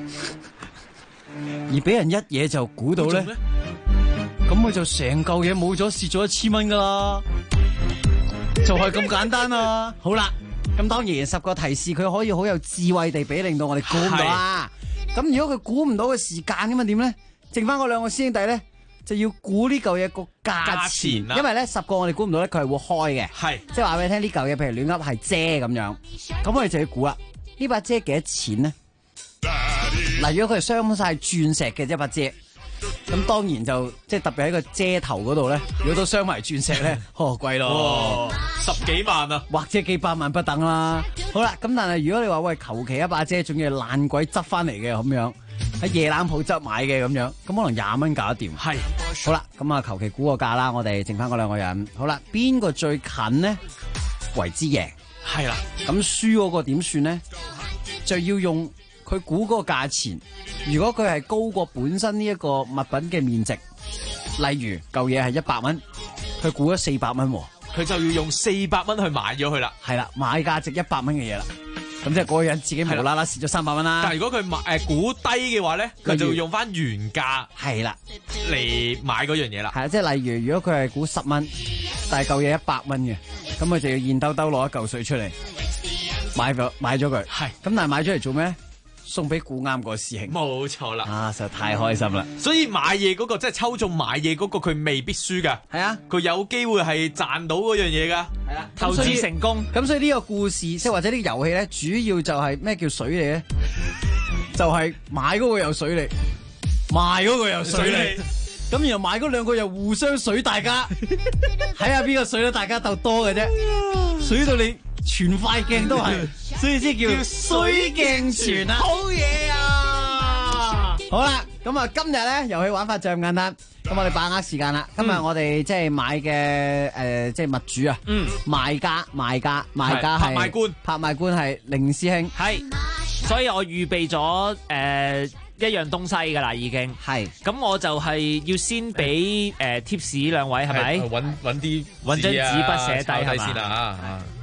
而俾人一嘢就估到咧，咁佢就成嚿嘢冇咗，蝕咗1000蚊噶啦，就係咁簡單啊！好啦，咁當然10個提示佢可以好有智慧地俾，令到我哋估唔到啦。咁如果佢估唔到嘅時間咁啊點咧？剩翻嗰兩個師兄弟咧就要估呢嚿嘢個價錢啦。因為咧10個我哋估唔到咧，佢係會開嘅，即係話俾你聽呢嚿嘢，譬如亂噏係遮咁樣，咁我哋就要估啦。呢把遮幾多錢呢？嗱，如果佢係鑲晒鑽石嘅一把遮，咁當然就即係特別喺個遮頭嗰度咧，如果都鑲埋鑽石咧，貴咯 ，10幾萬啊， 或者幾百萬不等啦。好啦，咁但係如果你話喂求其一把遮，仲要爛鬼執翻嚟嘅咁樣，喺夜冷鋪執買嘅咁樣，咁可能20蚊搞得掂。係，好啦，咁啊求其估個價啦，我哋剩翻嗰兩個人。好啦，邊個最近呢？為之贏。係啦，咁輸嗰個點算咧？就要用佢估嗰個價錢。如果佢係高過本身呢一個物品嘅面值，例如嚿嘢係100蚊，佢估咗400蚊， 佢就要用400蚊去買咗佢啦。 係啦，買價值100蚊嘅嘢啦。咁即係嗰個人自己無啦啦蝕咗300蚊啦。 但係如果佢估低嘅話咧，佢就要用翻原價係啦嚟買嗰樣嘢啦。 係啊，即係例如如果佢係估10蚊，但係嚿嘢100蚊嘅。咁佢就要現兜兜攞一嚿水出嚟買咗佢，係咁，但係買咗嚟做咩？送俾估啱個師兄。 冇錯啦， 啊，實在太開心啦！ 所以買嘢嗰個即係抽中買嘢嗰個，佢未必輸噶。 係啊， 佢有機會係賺到嗰樣嘢噶。 係啊， 投資成功。 咁所以呢個故事即係或者呢個遊戲咧，主要就係咩叫水利咧？就係買嗰個有水利，賣嗰個有水利。咁然後買嗰兩個又互相水大家，睇下邊個水得大家鬥多嘅啫，水到你全塊鏡都係，所以先叫水鏡泉啊！好嘢啊！好啦，咁啊今日咧遊戲玩法就咁簡單，咁我哋把握時間啦。今日我哋即係買嘅即係物主啊，賣家係拍賣官係凌師兄， 係，所以我預備咗一樣東西噶啦，已經係。咁我就係要先俾貼士兩位，係咪？ 揾張紙筆寫低係嘛？ 先啦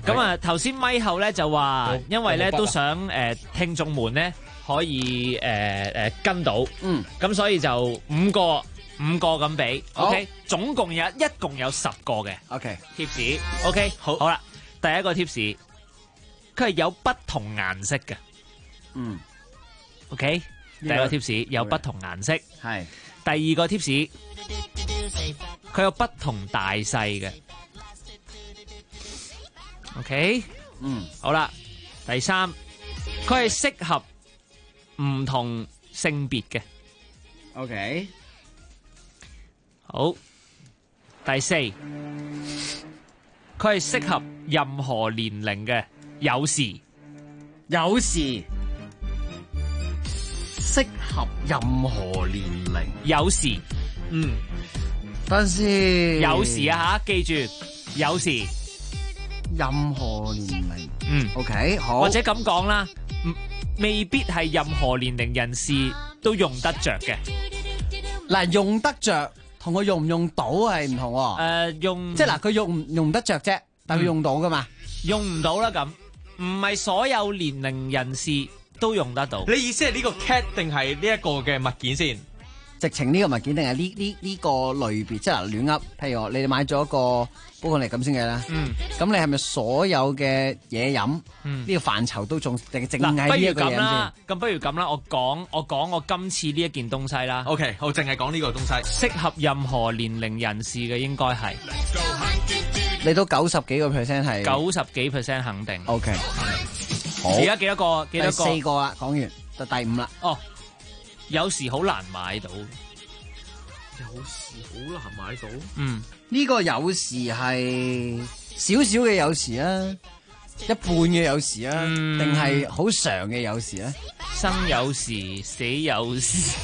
咁啊，頭先咪後咧就話，因為咧都想聽眾們咧可以跟到，咁所以就五個咁俾，OK，總共有10個嘅 ，OK tips，OK，好啦，第一個 tips，佢係有不同顏色嘅，OK，第一個 tips 有不同顏色， 係， 第二個 tips，佢有不同大細嘅。OK，好啦，第三，佢係適合唔同性別嘅。 OK， 好，第四，佢係適合任何年齡嘅，有時適合任何年齡， 有時， 等陣先， 有時啊吓，記住，有時。 任何年齡，OK，好， 或者咁講啦，未必係任何年齡人士都用得着嘅。 嗱，用得着同佢用唔用到係唔同喎。 用即係嗱，佢用唔得着啫，但佢用到噶嘛？ 用唔到啦咁，唔係所有年齡人士都用得到。 你意思係呢個 cat 定係呢一個嘅物件先？ 直情呢個物件定係呢個類別？即係嗱，亂噏。譬如你哋買咗一個寶礦力咁先嘅啦。咁你係咪所有嘅嘢飲呢個範疇都仲定係淨係呢一個嘢先？ 咁不如咁啦，我講我今次呢一件東西啦。 OK，我淨係講呢個東西， 適合任何年齡人士嘅應該係。 你都90幾個 percent 係 90幾%肯定。 OK，好。 而家幾多個？ 第4個啦，講完就第5啦。 哦。有時好難買到， 有時好難買到。 呢個有時係少少嘅有時啊，一半嘅有時啊，定係好長嘅有時咧？ 生有時，死有時。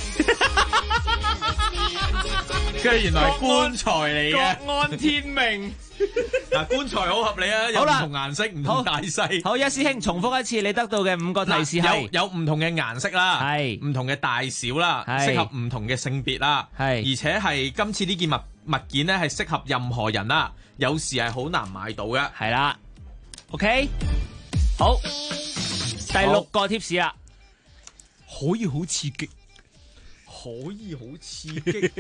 跟住原來係棺材嚟嘅， 各安天命。 嗱，棺材好合理啊，有唔同顏色、唔同大細。 好，一師兄重複一次，你得到嘅5個提示係有唔同嘅顏色啦， 係唔同嘅大小啦，適合唔同嘅性別啦，係而且係今次呢件物件咧係適合任何人啦，有時係好難買到嘅， 係啦。OK， 好，第6個 tips 啦， 可以好刺激，可以好刺激。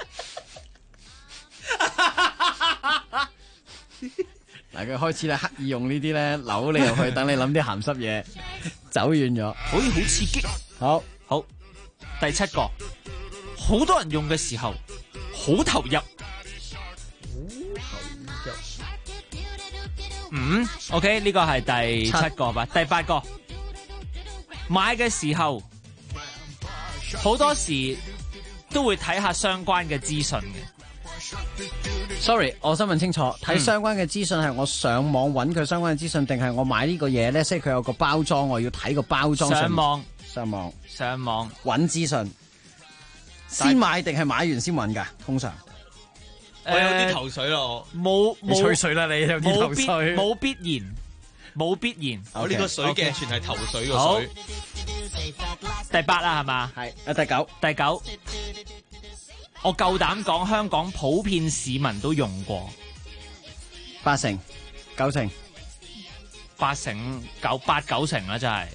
嗱，佢開始咧刻意用呢啲咧扭你入去，等你諗啲鹹濕嘢，走遠咗， 可以好刺激。 好， 第7個，好多人用嘅時候好投入。OK， 呢個係第7個吧。第8個，買嘅時候好多時都會睇下相關嘅資訊嘅。 Sorry， 我想問清楚，睇相關嘅資訊係我上網揾佢相關嘅資訊，定係我買呢個嘢咧？即係佢有個包裝，我要睇個包裝。上網揾資訊，先買定係買完先揾㗎？通常我有啲頭水咯， 冇吹水啦，你有啲頭水， 冇必然。 我呢個水嘅全係頭水個水。 第8啦，係嘛？ 係第9。我夠膽講，香港普遍市民都用過 ，8成、9成、 8成、8、9成啦，真係。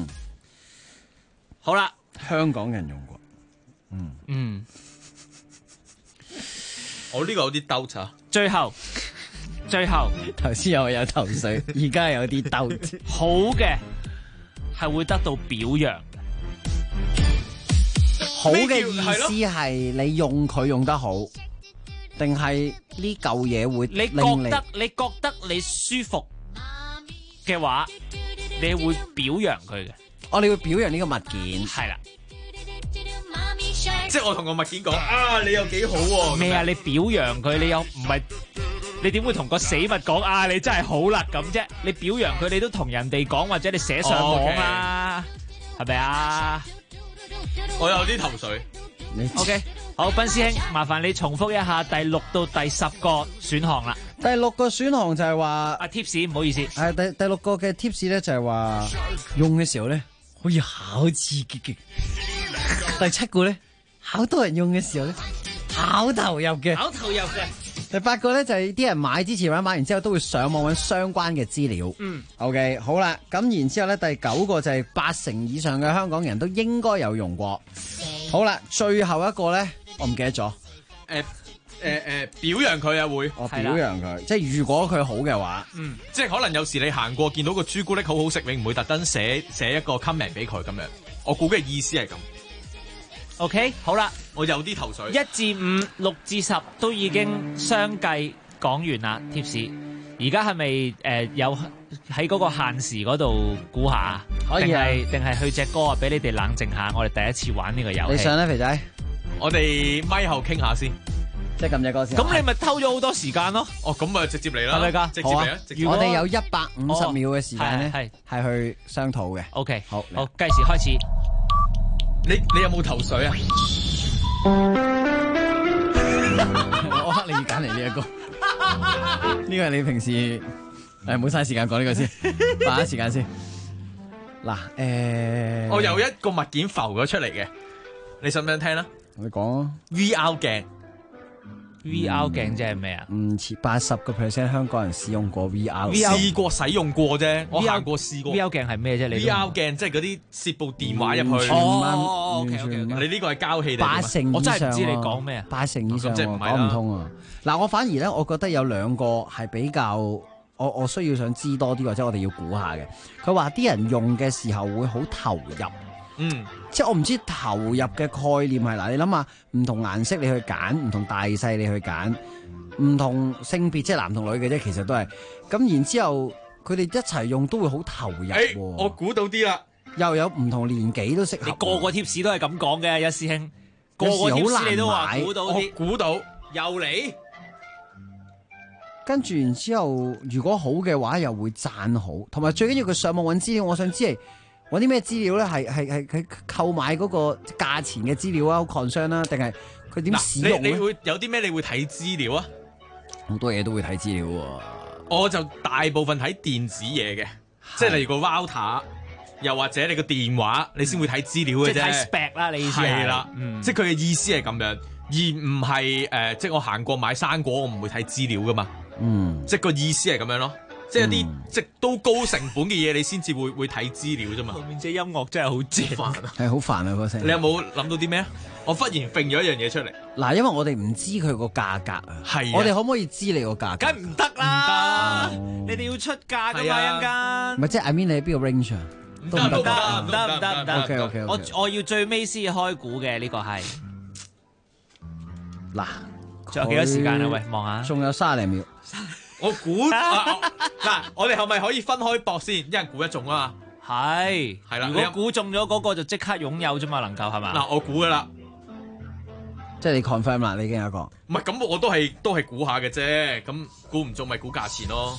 好啦， 香港人用過。 我呢個有啲兜查。 最後頭先有頭水，而家有啲兜。 好嘅係會得到表揚。 好嘅意思係你用佢用得好，定係呢嚿嘢會令你覺得你舒服嘅話，你會表揚佢嘅。 你會表揚呢個物件。 係啦， 即係我同個物件講啊，你又幾好喎。 咩啊？你表揚佢，你又唔係，你點會同個死物講啊？你真係好啦咁啫。你表揚佢，你都同人哋講，或者你寫上網啦，係咪啊？ 我有啲頭緒。 OK， 好，斌師兄，麻煩你重複一下第6到第10個選項啦。 第6個選項就係話 tips， 唔好意思。 第6個嘅 tips 咧就係話用嘅時候咧可以好刺激嘅。第7個咧好多人用嘅時候咧好投入嘅。 第8個咧就係啲人買之前或者買完之後都會上網揾相關嘅資料。OK， 好啦，咁然之後咧第9個就係80%以上嘅香港人都應該有用過。好啦，最後一個咧我唔記得咗。 表揚佢啊會， 我表揚佢，即係如果佢好嘅話， 即係可能有時你行過見到個朱古力好好食，你唔會特登寫一個 comment 俾佢咁樣。我估嘅意思係咁。 OK， 好啦， 我有啲頭緒。 1至5、6至10都已經相繼講完啦，貼士。而家係咪有喺嗰個限時嗰度估下？ 可以啊， 定係去隻歌啊？俾你哋冷靜下，我哋第一次玩呢個遊戲。 你上啦，肥仔。 我哋咪後傾下先。 即係撳隻歌先。 咁你咪偷咗好多時間咯。 哦，咁啊直接嚟啦， 係咪㗎？ 直接嚟啊！ 我哋有150秒嘅時間咧，係去商討嘅。 OK， 好， 計時開始。 你有冇頭緒啊？ 我刻你要揀嚟呢一個，呢個係你平時唔好嘥時間講呢個先，把握時間先。嗱， 我有一個物件浮咗出嚟嘅，你想唔想聽啦？ 你講啊。 VR 鏡。 VR 鏡即係咩啊？ 唔似80% 香港人使用過 VR， 試過使用過啫。我行過試過。 VR 鏡係咩啫？你 VR 鏡即係嗰啲攝部電話入去。 OK， 你呢個係膠器定 ？80%以上， 我真係唔知你講咩啊 ？80%以上， 即係唔係講唔通啊！嗱，我反而咧，我覺得有2個係比較，我需要想知多啲，或者我哋要估下嘅。佢話啲人用嘅時候會好投入。即係我唔知投入嘅概念係嗱，你諗下唔同顏色你去揀，唔同大細你去揀，唔同性別即係男同女嘅啫，其實都係咁。然之後佢哋一齊用都會好投入。 我估到啲啦， 又有唔同年紀都適合。 你個個貼士都係咁講嘅，一師兄，個個貼士你都話估到啲， 估到又嚟。 跟住然之後，如果好嘅話又會讚好，同埋最緊要佢上網揾資料，我想知係。揾啲咩資料咧？係佢購買嗰個價錢嘅資料啊，好 concern 啦，定係佢點使用咧？ 你會有啲咩？你會睇資料啊？ 好多嘢都會睇資料喎。 我就大部分睇電子嘢嘅，即係例如個 router，又或者你個電話，你先會睇資料嘅啫。 即係睇 spec 啦，你意思係啦，即係佢嘅意思係咁樣，而唔係即係我行過買生果，我唔會睇資料噶嘛。即係個意思係咁樣咯。即係啲即係都高成本嘅嘢，你先至會睇資料啫嘛。後面隻音樂真係好正， 係好煩啊嗰聲。 你有冇諗到啲咩啊？我忽然揈咗一樣嘢出嚟。 嗱，因為我哋唔知佢個價格啊。係。我哋可唔可以知你個價格？ 梗唔得啦！你哋要出價㗎嘛，一陣間。 唔係即係 I mean 你喺邊個 range 啊？ 唔得。 OK。 我要最尾先開估嘅呢個係。 嗱， 仲有幾多時間啊？喂，望下。 仲有30秒。 我估嗱，我哋係咪可以分開搏先？一人估一中啊嘛。 係啦， 如果估中咗嗰個就即刻擁有啫嘛，能夠係嘛？ 嗱，我估噶啦， 即係你 confirm 啦，你已經有一個。 唔係咁，我都係估下嘅啫。咁估唔中咪估價錢咯。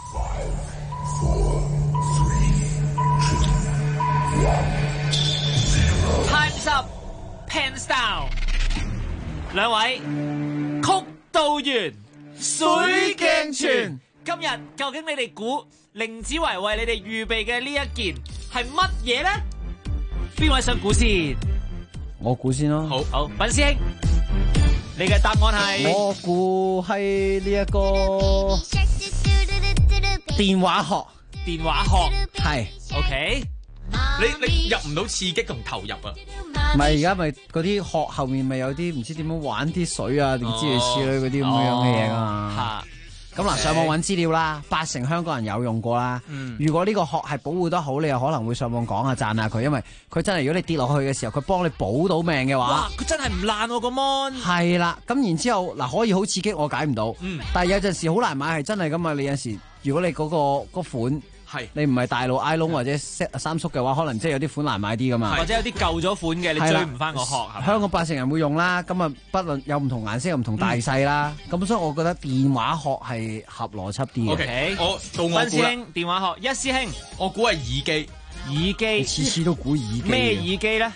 Time's up, pens down。兩位曲道員。水鏡泉，今日究竟你哋估凌子維為你哋預備嘅呢一件係乜嘢咧？邊位想估先？ 我估先咯。 好，品師兄，你嘅答案係？ 我估係呢一個電話殼。 電話殼係。 OK。 你入唔到刺激同投入啊？ 唔係，而家咪嗰啲殼後面咪有啲唔知點樣玩啲水啊，定之類嗰啲咁樣嘅嘢噶嘛。咁嗱，上網揾資料啦，80%香港人有用過啦。如果呢個殼係保護得好，你又可能會上網講下讚下佢，因為佢真係如果你跌落去嘅時候，佢幫你保到命嘅話， 哇！佢真係唔爛喎個 mon。 係啦，咁然之後嗱，可以好刺激，我解唔到。但係有陣時好難買，係真係咁啊！你有陣時如果你嗰款。你唔係大陸 iPhone 或者三叔嘅話，可能即係有啲款難買啲噶嘛， 或者有啲舊咗款嘅，你追唔翻個殼。 香港80%人會用啦，咁啊不論有唔同顏色、唔同大細啦，咁所以我覺得電話殼係合邏輯啲嘅。 OK，到我估啦。 分師兄電話殼，一師兄我估係耳機。 耳機次次都估耳機。 咩耳機咧？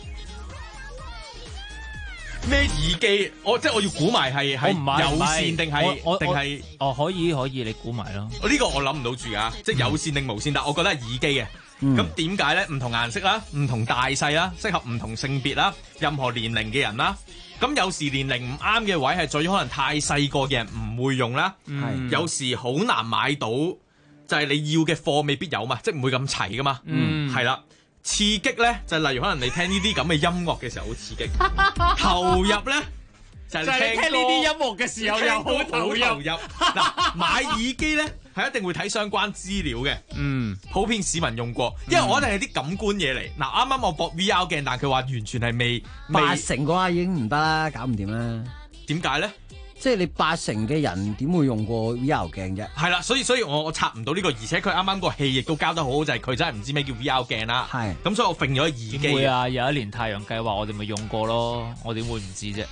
咩耳機？我即係我要估埋係有線定係可以你估埋咯。 呢個我諗唔到住㗎，即係有線定無線，但我覺得係耳機嘅。 咁點解咧？唔同顏色啦，唔同大細啦，適合唔同性別啦，任何年齡嘅人啦。咁有時年齡唔啱嘅位係在於可能太細個嘅人唔會用啦。有時好難買到，就係你要嘅貨未必有嘛，即係唔會咁齊噶嘛。係啦。刺激咧就例如可能你聽呢啲咁嘅音樂嘅時候好刺激，投入咧就係你聽呢啲音樂嘅時候又好投入。嗱，買耳機咧係一定會睇相關資料嘅，普遍市民用過，因為我一定係啲感官嘢嚟。嗱，啱啱我駁 VR 鏡，但係佢話完全係未 80%嘅話已經唔得啦，搞唔掂啦。 點解咧？ 即係你80%嘅人點會用過 VR 鏡啫？ 係啦，所以我插唔到呢個，而且佢啱啱個戲亦都交得好好，就係佢真係唔知咩叫 VR 鏡啦。係，咁所以我揈咗耳機。 會啊，有一年太陽計劃我哋咪用過咯，我點會唔知啫？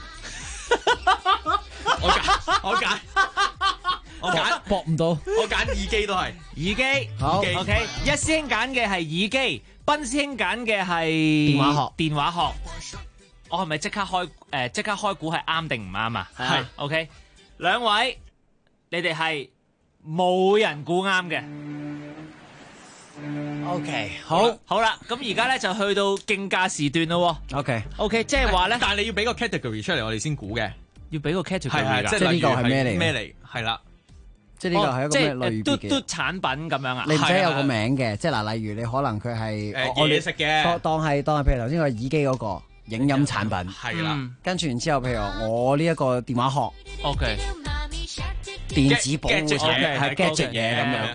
我揀搏唔到， 我揀耳機都係耳機。 好 OK， 一師兄揀嘅係耳機，斌師兄揀嘅係電話殼。我係咪即刻開估係啱定唔啱啊？係 OK， 兩位你哋係冇人估啱嘅。 OK， 好啦，咁而家咧就去到競價時段咯。OK， 即係話咧， 但係你要俾個 category 出嚟，我哋先估嘅。 要俾個 category 係㗎， 即係呢個係咩嚟？ 咩嚟？係啦， 即係呢個係一個咩類別嘅？ 嘟產品咁樣啊？ 你唔使有個名嘅，即係嗱，例如你可能佢係嘢食嘅， 當係譬如頭先個耳機嗰個。影音產品係啦， 跟住然之後，譬如我呢一個電話殼 ，OK， 電子保護產品係 gadget 嘢咁樣，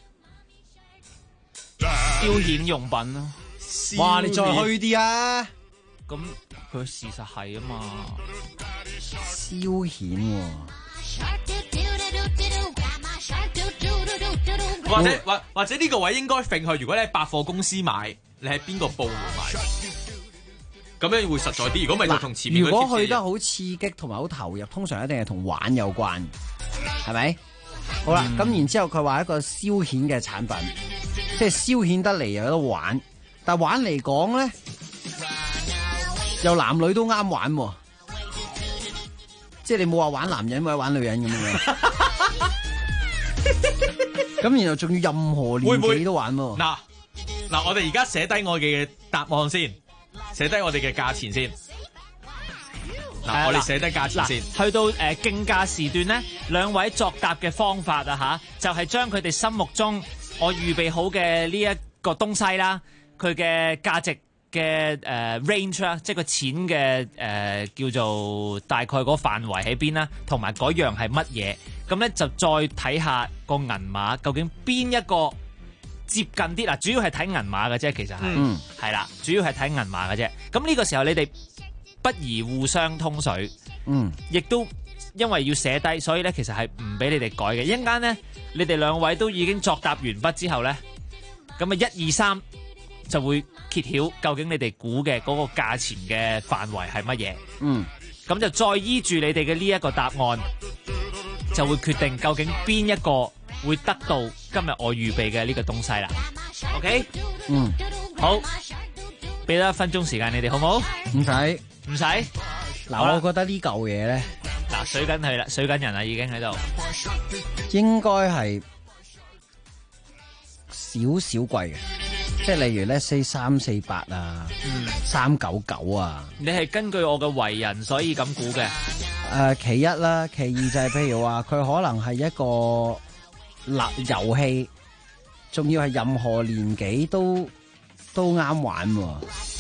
消遣用品咯。 哇！你再虛啲啊！ 咁佢事實係啊嘛， 消遣喎。 或者呢個位應該揈去，如果你喺百貨公司買，你喺邊個部門買？咁樣會實在啲。如果唔係就同前面。 如果去得好刺激同埋好投入，通常一定係同玩有關，係咪？好啦，咁然之後佢話一個消遣嘅產品，即係消遣得嚟又有得玩，但係玩嚟講咧，又男女都啱玩喎。即係你冇話玩男人或者玩女人咁樣。咁然後仲要任何年紀都玩喎。 嗱，我哋而家寫低我嘅答案先。寫低我哋嘅價錢先。我哋寫低價錢先。 去到競價時段咧，兩位作答嘅方法啊就係將佢哋心目中我預備好嘅呢一個東西啦，佢嘅價值嘅range 啦，即係個錢嘅叫做大概嗰個範圍喺邊啦，同埋嗰樣係乜嘢，咁咧就再睇下個銀碼究竟邊一個接近啲嗱，主要係睇銀碼嘅啫，其實係啦，主要係睇銀碼嘅啫。咁呢個時候你哋不宜互相通水，亦都因為要寫低，所以咧其實係唔俾你哋改嘅。一陣間咧，你哋兩位都已經作答完畢之後咧，咁啊1、2、3就會揭曉究竟你哋估嘅嗰個價錢嘅範圍係乜嘢。咁就再依住你哋嘅呢一個答案，就會決定究竟邊一個會得到今日我預備嘅呢個東西啦。OK， 好，俾多1分鐘時間你哋好唔好？ 唔使。嗱，我覺得呢嚿嘢咧， 嗱，水緊佢啦，水緊人啦，已經喺度。 應該係少少貴嘅，即係例如咧348啊，399啊。 你係根據我嘅為人，所以咁估嘅。 其一啦，其二就係譬如話佢可能係一個遊戲，仲要係任何年紀都啱玩喎。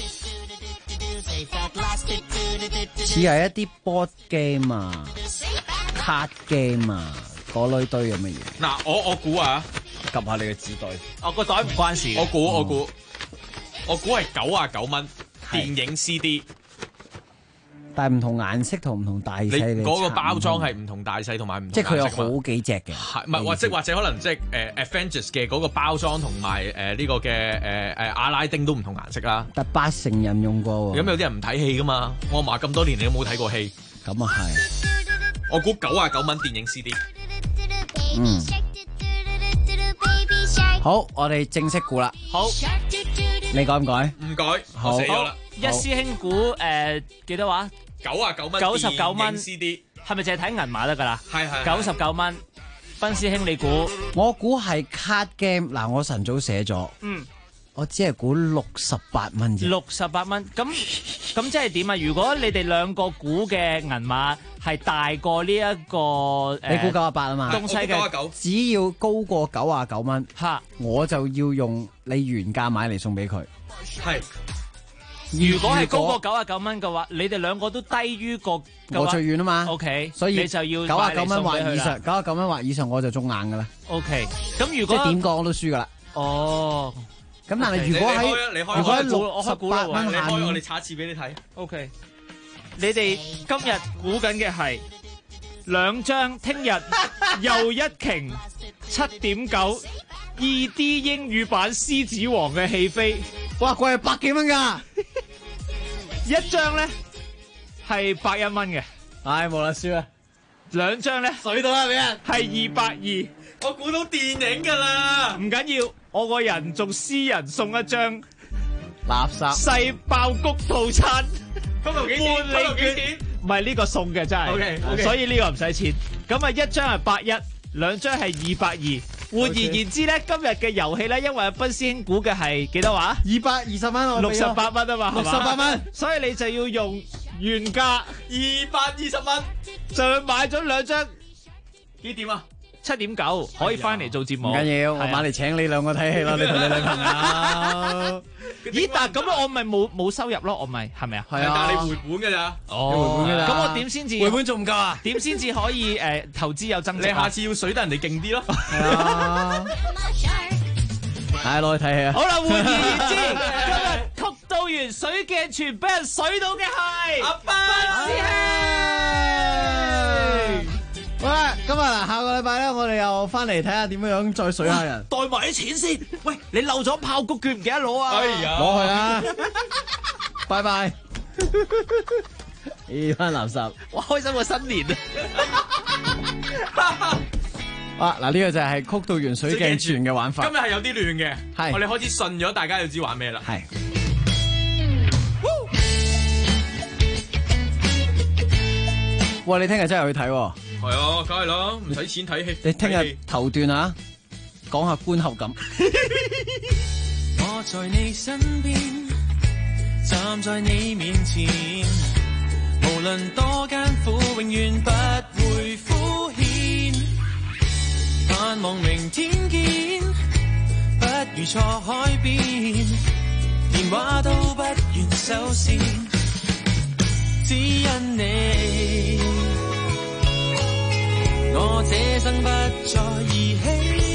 似係一啲 board game 啊、card game 啊嗰類堆咁嘅嘢。 嗱，我估啊， 撳下你嘅紙袋。 我個袋唔關事。 我估係99蚊電影 CD。 但係唔同顏色同唔同大細嘅， 你嗰個包裝係唔同大細同埋唔同， 即係佢有好幾隻嘅， 係唔係或者可能即係Avengers 嘅嗰個包裝同埋呢個嘅阿拉丁都唔同顏色啦。 但80%人用過喎。 咁有啲人唔睇戲噶嘛？我話咁多年你都冇睇過戲， 咁啊係。 我估99蚊電影 CD。 好，我哋正式估啦。 好， 你改唔改？ 唔改， 好， 我寫咗啦。 一師兄估幾多話 ？99蚊 ，99蚊 CD， 係咪淨係睇銀碼得㗎啦？ 係99 蚊。 斌師兄，你估？ 我估係 card game。嗱，我晨早寫咗。我只係估68蚊啫。 68蚊，咁即係點啊？如果你哋兩個估嘅銀碼係大過呢一個你估98啊嘛？ 東西嘅只要高過99蚊，我就要用你原價買嚟送俾佢。 係。如果係高過99蚊嘅話，你哋兩個都低於個我最遠啊嘛。 OK， 所以你就要 99蚊或以上，99蚊或以上我就中硬噶啦。 OK，咁如果即係點講我都輸噶啦。 哦。 咁但係如果喺68蚊下面， 我哋查一次俾你睇。 OK， 你哋今日估緊嘅係2張，聽日又一瓊7.9 2D 英語版獅子王嘅戲飛， 哇，貴係100幾蚊噶， 一張咧係101蚊嘅， 唉，冇啦，輸啦。 2張咧水到啦，俾人係220， 我估到電影噶啦， 唔緊要，我個人仲私人送一張垃圾細爆谷套餐， 嗰度幾錢？ 唔係呢個送嘅真係 ，OK， 所以呢個唔使錢。咁啊，一張係81，兩張係220。換而言之咧，今日嘅遊戲咧，因為阿斌師兄估嘅係幾多話 ？220蚊，我 68蚊啊嘛 ，68蚊， 所以你就要用原價 220蚊， 就買咗2張， 幾點啊 ？7.9可以翻嚟做節目， 唔緊要，我買嚟請你兩個睇戲咯，你同你女朋友。 咦？但係咁我咪冇收入咯，我咪係咪啊？ 係啊， 但係你回本㗎咋？ 哦，咁我點先至回本仲唔夠啊？ 點先至可以投資有增值？ 你下次要水得人哋勁啲咯。 係啊，係攞去睇戲啊！ 好啦，換而言之，今日曲到完水鏡泉俾人水到嘅係阿斌師兄。 好啦，今日下個禮拜咧，我哋又翻嚟睇下點樣再水下人， 袋埋啲錢先。喂，你漏咗炮谷券唔記得攞啊？ 哎呀， 攞去啊！拜拜。呢班垃圾， 哇！開心過新年啊！嗱，呢個就係曲到完水鏡泉嘅玩法。 今日係有啲亂嘅， 係我哋開始順咗，大家就知玩咩啦。 係。哇！你聽日真係去睇喎。 係啊，梗係啦，唔使錢睇戲。 你聽日頭段啊，講下觀後感。 我在你身邊，站在你面前，無論多艱苦，永遠不會敷衍。盼望明天見，不如錯海邊，電話都不願收線，只因你。我這生不再兒戲。